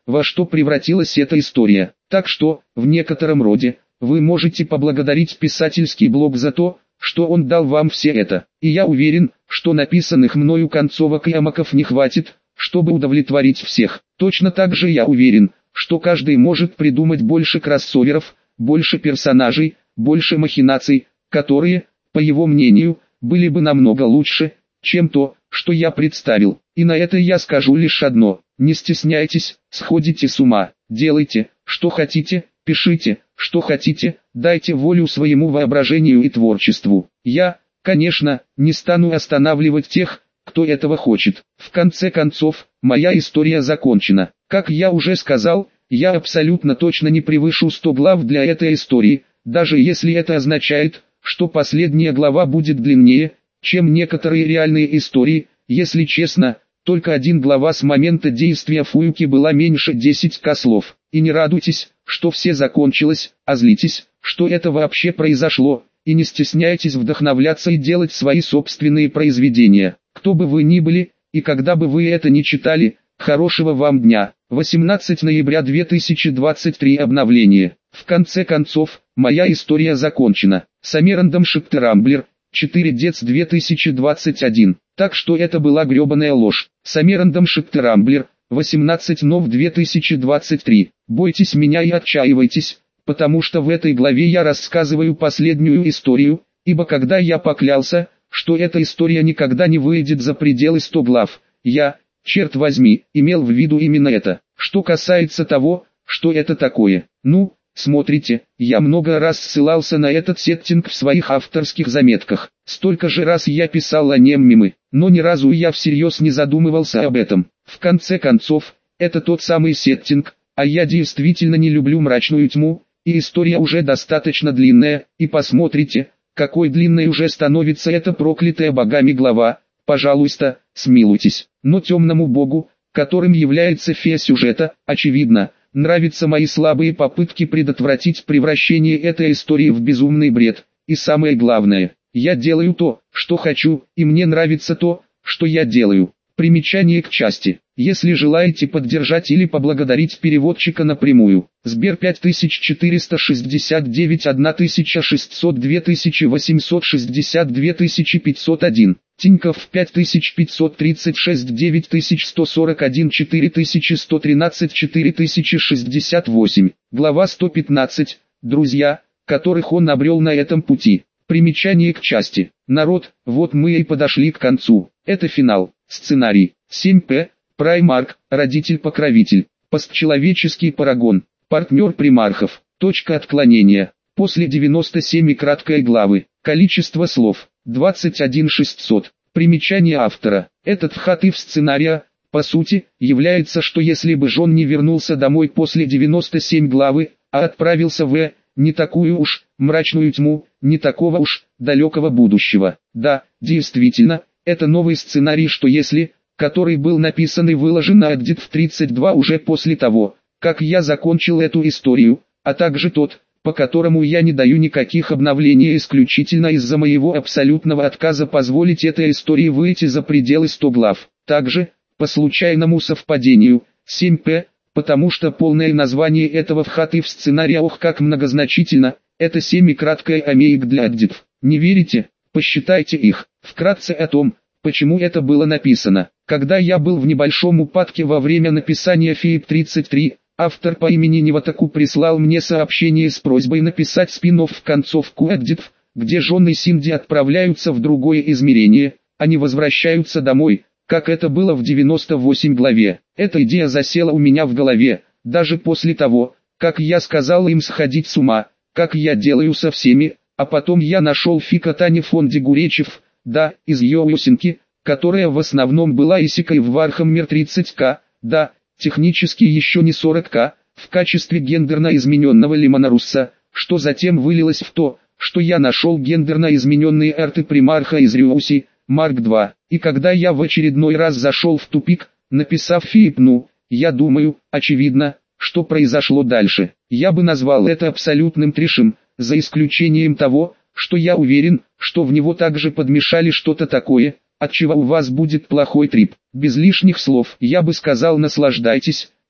во что превратилась эта история. Так что, в некотором роде, вы можете поблагодарить писательский блог за то, что он дал вам все это. И я уверен, что написанных мною концовок и амоков не хватит, чтобы удовлетворить всех. Точно так же я уверен, что каждый может придумать больше кроссоверов, больше персонажей, больше махинаций, которые, по его мнению, были бы намного лучше, чем то, что я представил. И на это я скажу лишь одно: не стесняйтесь, сходите с ума, делайте, что хотите, пишите, что хотите, дайте волю своему воображению и творчеству. Я, конечно, не стану останавливать тех, кто этого хочет. В конце концов, моя история закончена. Как я уже сказал, я абсолютно точно не превышу сто глав для этой истории, даже если это означает, что последняя глава будет длиннее, чем некоторые реальные истории. Если честно, только один глава с момента действия Фуюки была меньше десяти слов. И не радуйтесь, что все закончилось, а злитесь, что это вообще произошло, и не стесняйтесь вдохновляться и делать свои собственные произведения. Кто бы вы ни были, и когда бы вы это ни читали, хорошего вам дня. восемнадцатого ноября две тысячи двадцать третьего обновление. В конце концов, моя история закончена. Самирандом Шиптерамблер, четыре дец две тысячи двадцать один. Так что это была гребаная ложь. Самирандом Шиптерамблер, восемнадцатого ноября две тысячи двадцать третьего. Бойтесь меня и отчаивайтесь, потому что в этой главе я рассказываю последнюю историю, ибо когда я поклялся, что эта история никогда не выйдет за пределы ста глав, я, черт возьми, имел в виду именно это. Что касается того, что это такое, ну, смотрите, я много раз ссылался на этот сеттинг в своих авторских заметках. Столько же раз я писал о нем мемы, но ни разу я всерьез не задумывался об этом. В конце концов, это тот самый сеттинг, а я действительно не люблю мрачную тьму, и история уже достаточно длинная, и посмотрите, какой длинной уже становится эта проклятая богами глава. Пожалуйста, смилуйтесь. Но темному богу, которым является фея сюжета, очевидно, нравятся мои слабые попытки предотвратить превращение этой истории в безумный бред. И самое главное, я делаю то, что хочу, и мне нравится то, что я делаю. Примечание к части. Если желаете поддержать или поблагодарить переводчика напрямую, Сбер пять тысяч четыреста шестьдесят девять тысяча шестьсот два тысячи восемьсот шестьдесят два тысячи пятьсот один, Тинькофф пять тысяч пятьсот тридцать шесть девять тысяч сто сорок один четыре тысячи сто тринадцать четыре тысячи шестьдесят восемь, глава сто пятнадцать, друзья, которых он обрел на этом пути. Примечание к части. Народ, вот мы и подошли к концу. Это финал. Сценарий. семь пэ. Праймарк, родитель-покровитель. Постчеловеческий парагон. Партнер примархов. Точка отклонения. После девяноста семи краткой главы. Количество слов. двадцать один тысяча шестьсот. Примечание автора. Этот вход в сценария, по сути, является, что если бы Джон не вернулся домой после девяноста седьмой главы, а отправился в не такую уж мрачную тьму, не такого уж далекого будущего. Да, действительно, это новый сценарий, что если, который был написан и выложен на Reddit в тридцать два уже после того, как я закончил эту историю, а также тот, по которому я не даю никаких обновлений исключительно из-за моего абсолютного отказа позволить этой истории выйти за пределы ста глав. Также, по случайному совпадению, семь пэ, потому что полное название этого вхаты в сценарий, ох как многозначительно, это семь и краткое омеек для аддитов. Не верите? Посчитайте их. Вкратце о том, почему это было написано. Когда я был в небольшом упадке во время написания Фейп тридцать три, автор по имени Неватаку прислал мне сообщение с просьбой написать спин-офф в концовку аддитов, где Джон и Синди отправляются в другое измерение, а не возвращаются домой, как это было в девяносто восьмой главе. Эта идея засела у меня в голове, даже после того, как я сказал им сходить с ума, как я делаю со всеми, а потом я нашел фик от Ани Фонди Гуречев, да, из ее Юсинки, которая в основном была исикой в Вархаммер тридцать ка, да, технически еще не сорок ка, в качестве гендерно измененного Лимонарусса, что затем вылилось в то, что я нашел гендерно измененные арты примарха из Рюуси, Марк два, и когда я в очередной раз зашел в тупик, написав Фип, ну, я думаю, очевидно, что произошло дальше. Я бы назвал это абсолютным трэшем, за исключением того, что я уверен, что в него также подмешали что-то такое, от чего у вас будет плохой трип. Без лишних слов я бы сказал: наслаждайтесь,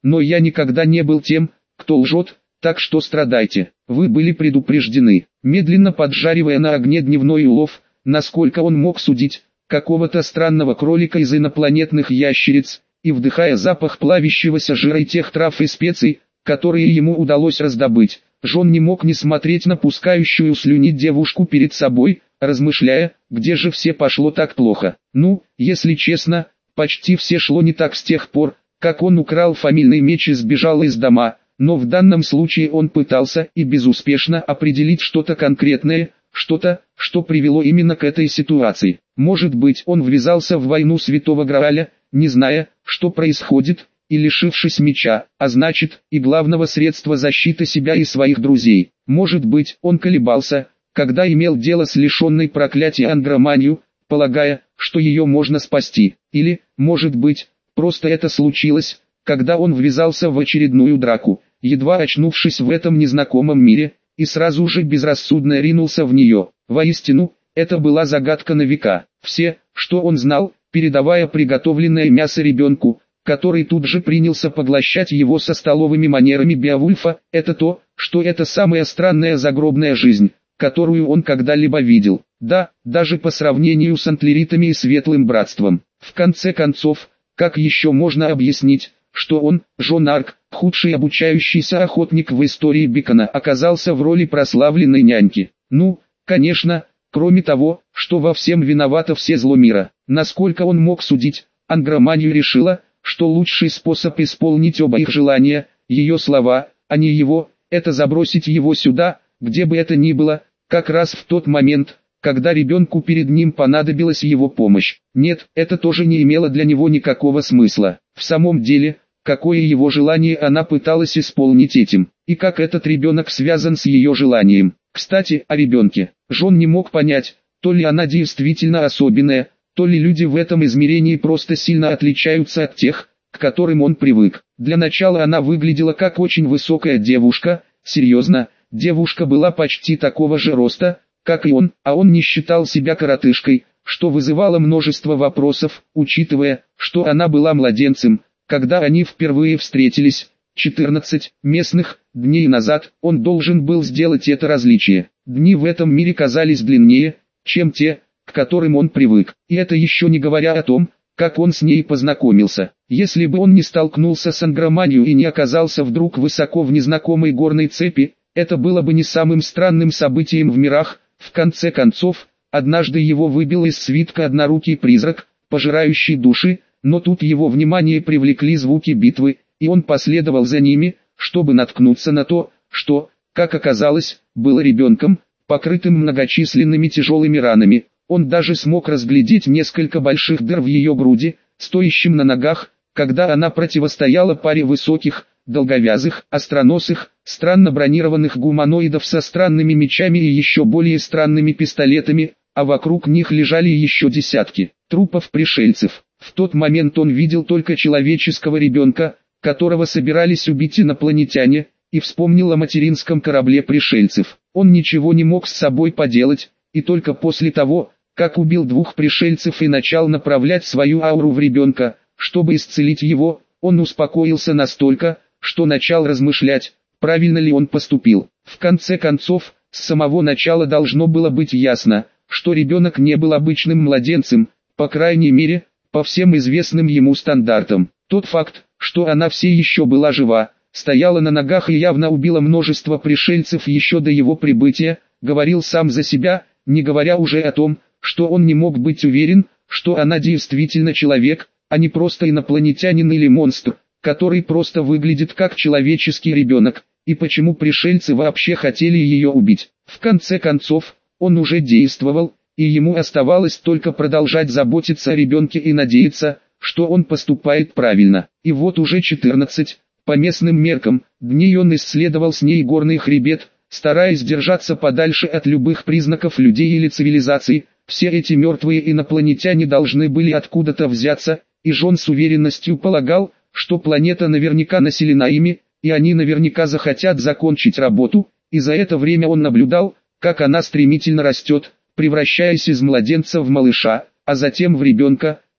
но я никогда не был тем, кто лжет, так что страдайте. Вы были предупреждены. Медленно поджаривая на огне дневной улов, насколько он мог судить, какого-то странного кролика из инопланетных ящериц, и вдыхая запах плавящегося жира и тех трав и специй, которые ему удалось раздобыть, Джон не мог не смотреть на пускающую слюни девушку перед собой, размышляя, где же все пошло так плохо. Ну, если честно, почти все шло не так с тех пор, как он украл фамильный меч и сбежал из дома, но в данном случае он пытался и безуспешно определить что-то конкретное, что-то, что привело именно к этой ситуации. Может быть, он ввязался в войну Святого Грааля, не зная, что происходит, и лишившись меча, а значит, и главного средства защиты себя и своих друзей. Может быть, он колебался, когда имел дело с лишенной проклятия Ангроманью, полагая, что ее можно спасти. Или, может быть, просто это случилось, когда он ввязался в очередную драку, едва очнувшись в этом незнакомом мире, и сразу же безрассудно ринулся в нее. Воистину, это была загадка на века. Все, что он знал, передавая приготовленное мясо ребенку, который тут же принялся поглощать его со столовыми манерами Беовульфа, это то, что это самая странная загробная жизнь, которую он когда-либо видел. Да, даже по сравнению с антлеритами и Светлым Братством. В конце концов, как еще можно объяснить, что он, Джон Арк, худший обучающийся охотник в истории Бикона, оказался в роли прославленной няньки? Ну, конечно, кроме того, что во всем виновато все зло мира. Насколько он мог судить, Ангроманью решила, что лучший способ исполнить оба их желания, ее слова, а не его, это забросить его сюда, где бы это ни было, как раз в тот момент, когда ребенку перед ним понадобилась его помощь. Нет, это тоже не имело для него никакого смысла. В самом деле, какое его желание она пыталась исполнить этим, и как этот ребенок связан с ее желанием. Кстати, о ребенке. Джон не мог понять, то ли она действительно особенная, то ли люди в этом измерении просто сильно отличаются от тех, к которым он привык. Для начала она выглядела как очень высокая девушка, серьезно, девушка была почти такого же роста, как и он, а он не считал себя коротышкой, что вызывало множество вопросов, учитывая, что она была младенцем, когда они впервые встретились. четырнадцать местных дней назад он должен был сделать это различие. Дни в этом мире казались длиннее, чем те, к которым он привык, и это еще не говоря о том, как он с ней познакомился. Если бы он не столкнулся с Ангроманью и не оказался вдруг высоко в незнакомой горной цепи, это было бы не самым странным событием в мирах. В конце концов, однажды его выбил из свитка однорукий призрак, пожирающий души, но тут его внимание привлекли звуки битвы, и он последовал за ними, чтобы наткнуться на то, что, как оказалось, было ребенком, покрытым многочисленными тяжелыми ранами. Он даже смог разглядеть несколько больших дыр в ее груди, стоящим на ногах, когда она противостояла паре высоких, долговязых, остроносых, странно бронированных гуманоидов со странными мечами и еще более странными пистолетами, а вокруг них лежали еще десятки трупов пришельцев. В тот момент он видел только человеческого ребенка, которого собирались убить инопланетяне, и вспомнил о материнском корабле пришельцев. Он ничего не мог с собой поделать, и только после того, как убил двух пришельцев и начал направлять свою ауру в ребенка, чтобы исцелить его, он успокоился настолько, что начал размышлять, правильно ли он поступил. В конце концов, с самого начала должно было быть ясно, что ребенок не был обычным младенцем, по крайней мере, по всем известным ему стандартам. Тот факт, что она все еще была жива, стояла на ногах и явно убила множество пришельцев еще до его прибытия, говорил сам за себя, не говоря уже о том, что он не мог быть уверен, что она действительно человек, а не просто инопланетянин или монстр, который просто выглядит как человеческий ребенок, и почему пришельцы вообще хотели ее убить. В конце концов, он уже действовал, и ему оставалось только продолжать заботиться о ребенке и надеяться, что он поступает правильно. И вот уже четырнадцать, по местным меркам, дней он исследовал с ней горный хребет, стараясь держаться подальше от любых признаков людей или цивилизаций. Все эти мертвые инопланетяне должны были откуда-то взяться, и Джон с уверенностью полагал, что планета наверняка населена ими, и они наверняка захотят закончить работу, и за это время он наблюдал, как она стремительно растет, превращаясь из младенца в малыша, а затем в ребенка,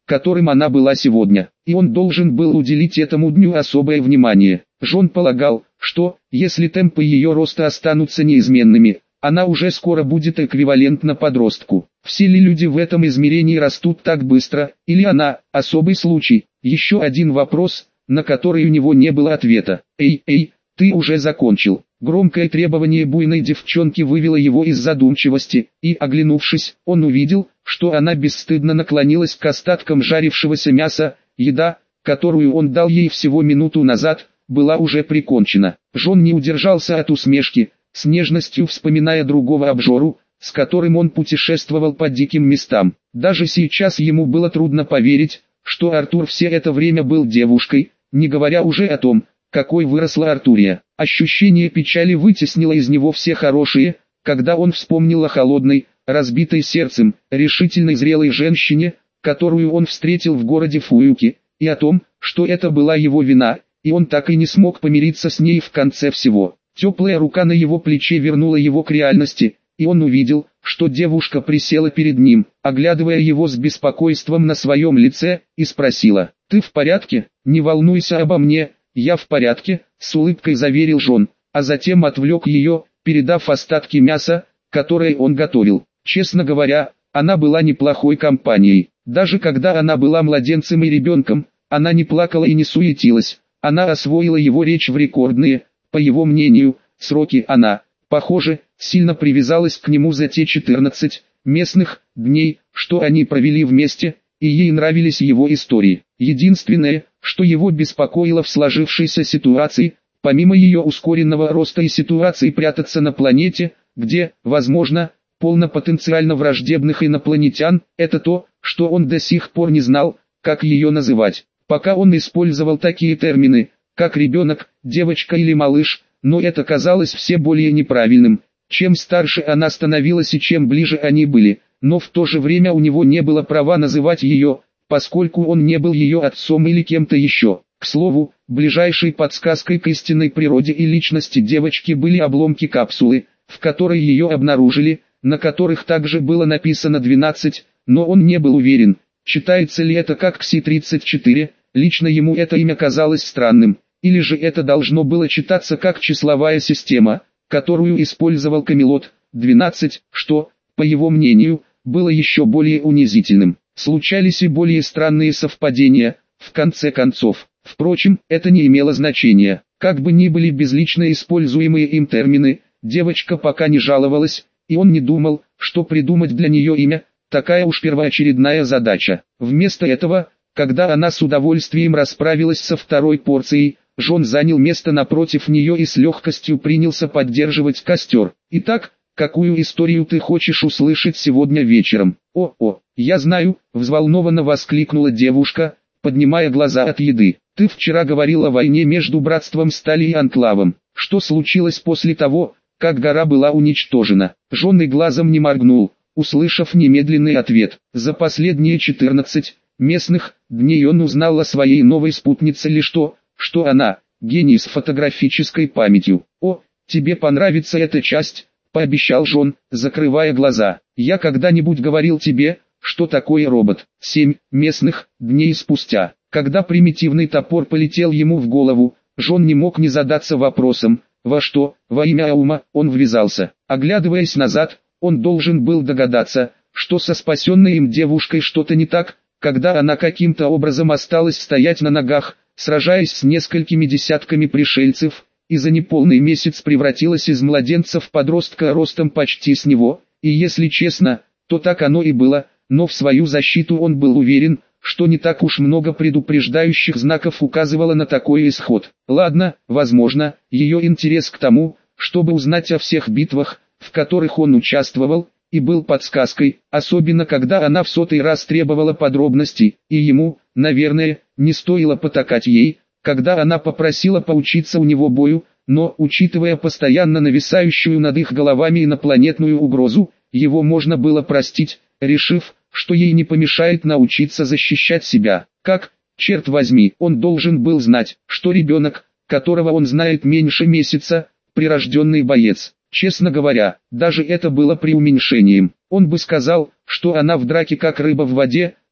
которым она была сегодня, и он должен был уделить этому дню особое внимание. Джон полагал, что, если темпы ее роста останутся неизменными, она уже скоро будет эквивалентна подростку. Все ли люди в этом измерении растут так быстро, или она – особый случай? Еще один вопрос, на который у него не было ответа. «Эй, эй, ты уже закончил». Громкое требование буйной девчонки вывело его из задумчивости, и, оглянувшись, он увидел, что она бесстыдно наклонилась к остаткам жарившегося мяса. Еда, которую он дал ей всего минуту назад, была уже прикончена. Джон не удержался от усмешки, с нежностью вспоминая другого обжору, с которым он путешествовал по диким местам. Даже сейчас ему было трудно поверить, что Артур все это время был девушкой, не говоря уже о том, какой выросла Артурия. Ощущение печали вытеснило из него все хорошие, когда он вспомнил о холодной, разбитой сердцем, решительной зрелой женщине, которую он встретил в городе Фуюки, и о том, что это была его вина, и он так и не смог помириться с ней в конце всего. Теплая рука на его плече вернула его к реальности, и он увидел, что девушка присела перед ним, оглядывая его с беспокойством на своем лице, и спросила: «Ты в порядке? Не волнуйся обо мне, я в порядке», — с улыбкой заверил Джон, а затем отвлек ее, передав остатки мяса, которое он готовил. Честно говоря, она была неплохой компанией. Даже когда она была младенцем и ребенком, она не плакала и не суетилась. Она освоила его речь в рекордные, по его мнению, сроки. Она, похоже, сильно привязалась к нему за те четырнадцать местных дней, что они провели вместе, и ей нравились его истории. Единственное, что его беспокоило в сложившейся ситуации, помимо ее ускоренного роста и ситуации прятаться на планете, где, возможно, полно потенциально враждебных инопланетян, это то, что он до сих пор не знал, как ее называть. Пока он использовал такие термины, как ребенок, девочка или малыш, но это казалось все более неправильным. Чем старше она становилась и чем ближе они были, но в то же время у него не было права называть ее, поскольку он не был ее отцом или кем-то еще. К слову, ближайшей подсказкой к истинной природе и личности девочки были обломки капсулы, в которой ее обнаружили, на которых также было написано двенадцать, но он не был уверен, читается ли это как Кси тридцать четыре, лично ему это имя казалось странным, или же это должно было читаться как числовая система, которую использовал Камелот, двенадцать, что, по его мнению, было еще более унизительным. Случались и более странные совпадения, в конце концов. Впрочем, это не имело значения. Как бы ни были безлично используемые им термины, девочка пока не жаловалась, и он не думал, что придумать для нее имя – такая уж первоочередная задача. Вместо этого, когда она с удовольствием расправилась со второй порцией, Джон занял место напротив нее и с легкостью принялся поддерживать костер. «Итак, какую историю ты хочешь услышать сегодня вечером?» «О-о, я знаю», — взволнованно воскликнула девушка, поднимая глаза от еды. «Ты вчера говорил о войне между Братством Стали и Анклавом. Что случилось после того, как гора была уничтожена?» Джон и глазом не моргнул, услышав немедленный ответ. За последние четырнадцать местных дней он узнал о своей новой спутнице лишь то, что она – гений с фотографической памятью. «О, тебе понравится эта часть», – пообещал Джон, закрывая глаза. «Я когда-нибудь говорил тебе, что такое робот?» Семь местных дней спустя, когда примитивный топор полетел ему в голову, Джон не мог не задаться вопросом, во что, во имя Аума, он ввязался. Оглядываясь назад, он должен был догадаться, что со спасенной им девушкой что-то не так, когда она каким-то образом осталась стоять на ногах, сражаясь с несколькими десятками пришельцев, и за неполный месяц превратилась из младенца в подростка ростом почти с него, и если честно, то так оно и было, но в свою защиту он был уверен, что не так уж много предупреждающих знаков указывало на такой исход. Ладно, возможно, ее интерес к тому, чтобы узнать о всех битвах, в которых он участвовал, и был подсказкой, особенно когда она в сотый раз требовала подробностей, и ему, наверное, не стоило потакать ей, когда она попросила поучиться у него бою, но, учитывая постоянно нависающую над их головами инопланетную угрозу, его можно было простить, решив, что ей не помешает научиться защищать себя. Как, черт возьми, он должен был знать, что ребенок, которого он знает меньше месяца, прирожденный боец. Честно говоря, даже это было преуменьшением. Он бы сказал, что она в драке как рыба в воде, но,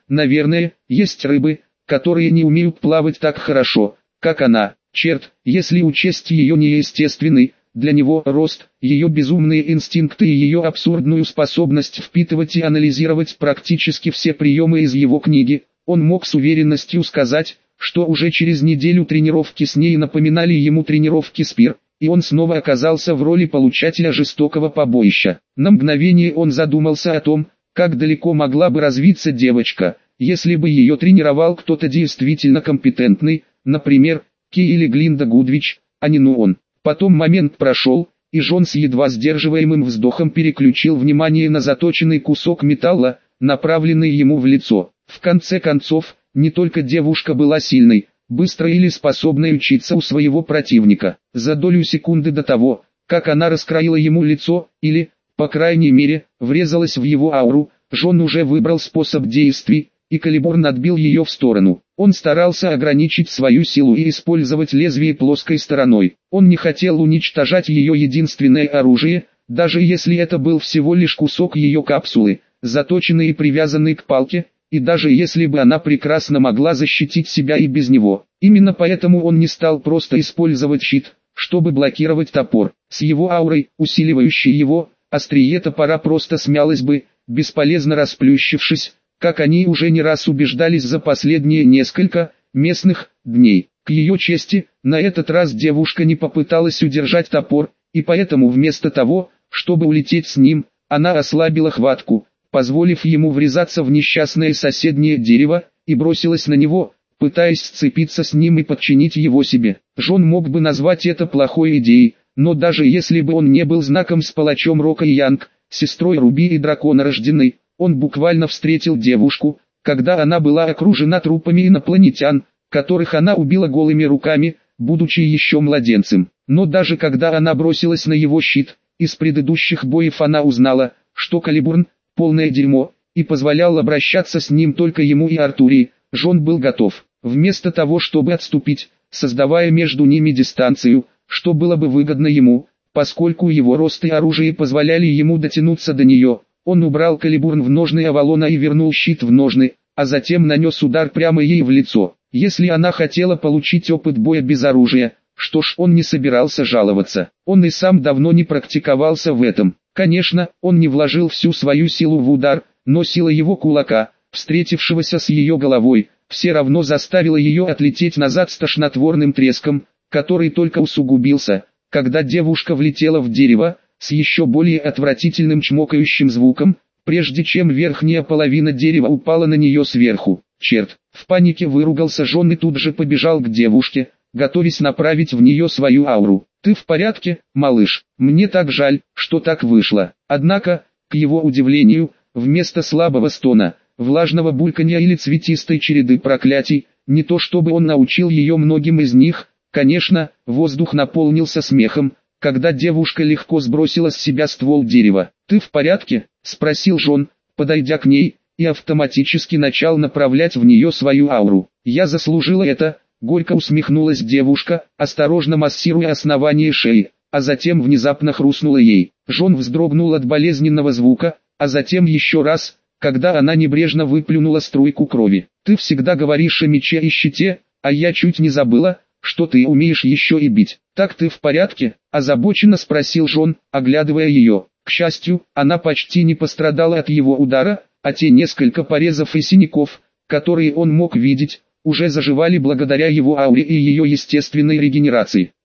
наверное, есть рыбы, которые не умеют плавать так хорошо, как она. Черт, если учесть ее неестественный, для него рост, ее безумные инстинкты и ее абсурдную способность впитывать и анализировать практически все приемы из его книги, он мог с уверенностью сказать, что уже через неделю тренировки с ней напоминали ему тренировки с Пир, и он снова оказался в роли получателя жестокого побоища. На мгновение он задумался о том, как далеко могла бы развиться девочка, если бы ее тренировал кто-то действительно компетентный, например, Ки или Глинда Гудвич, а не ну он. Потом момент прошел, и Джон с едва сдерживаемым вздохом переключил внимание на заточенный кусок металла, направленный ему в лицо. В конце концов, не только девушка была сильной, быстрой или способной учиться у своего противника. За долю секунды до того, как она раскроила ему лицо, или, по крайней мере, врезалась в его ауру, Джон уже выбрал способ действий, и Калибурн отбил ее в сторону. Он старался ограничить свою силу и использовать лезвие плоской стороной. Он не хотел уничтожать ее единственное оружие, даже если это был всего лишь кусок ее капсулы, заточенный и привязанный к палке, и даже если бы она прекрасно могла защитить себя и без него. Именно поэтому он не стал просто использовать щит, чтобы блокировать топор. С его аурой, усиливающей его, острие топора просто смялось бы, бесполезно расплющившись, как они уже не раз убеждались за последние несколько местных дней. К ее чести, на этот раз девушка не попыталась удержать топор, и поэтому вместо того, чтобы улететь с ним, она ослабила хватку, позволив ему врезаться в несчастное соседнее дерево, и бросилась на него, пытаясь сцепиться с ним и подчинить его себе. Джон мог бы назвать это плохой идеей, но даже если бы он не был знаком с палачом Рока и Янг, сестрой Руби и дракона рожденной, он буквально встретил девушку, когда она была окружена трупами инопланетян, которых она убила голыми руками, будучи еще младенцем. Но даже когда она бросилась на его щит, из предыдущих боев она узнала, что Калибурн – полное дерьмо, и позволял обращаться с ним только ему и Артурии. Джон был готов. Вместо того, чтобы отступить, создавая между ними дистанцию, что было бы выгодно ему, поскольку его рост и оружие позволяли ему дотянуться до нее, он убрал Калибурн в ножны Авалона и вернул щит в ножны, а затем нанес удар прямо ей в лицо. Если она хотела получить опыт боя без оружия, что ж, он не собирался жаловаться. Он и сам давно не практиковался в этом. Конечно, он не вложил всю свою силу в удар, но сила его кулака, встретившегося с ее головой, все равно заставила ее отлететь назад с тошнотворным треском, который только усугубился, когда девушка влетела в дерево, с еще более отвратительным чмокающим звуком, прежде чем верхняя половина дерева упала на нее сверху. Черт! В панике выругался Джон и тут же побежал к девушке, готовясь направить в нее свою ауру. «Ты в порядке, малыш? Мне так жаль, что так вышло». Однако, к его удивлению, вместо слабого стона, влажного бульканья или цветистой череды проклятий, не то чтобы он научил ее многим из них, конечно, воздух наполнился смехом, когда девушка легко сбросила с себя ствол дерева. «Ты в порядке?» – спросил Джон, подойдя к ней, и автоматически начал направлять в нее свою ауру. «Я заслужила это», – горько усмехнулась девушка, осторожно массируя основание шеи, а затем внезапно хрустнула ей. Джон вздрогнул от болезненного звука, а затем еще раз, когда она небрежно выплюнула струйку крови. «Ты всегда говоришь о мече и щите, а я чуть не забыла, что ты умеешь еще и бить. Так ты в порядке?» – озабоченно спросил Джон, оглядывая ее. К счастью, она почти не пострадала от его удара, а те несколько порезов и синяков, которые он мог видеть, уже заживали благодаря его ауре и ее естественной регенерации.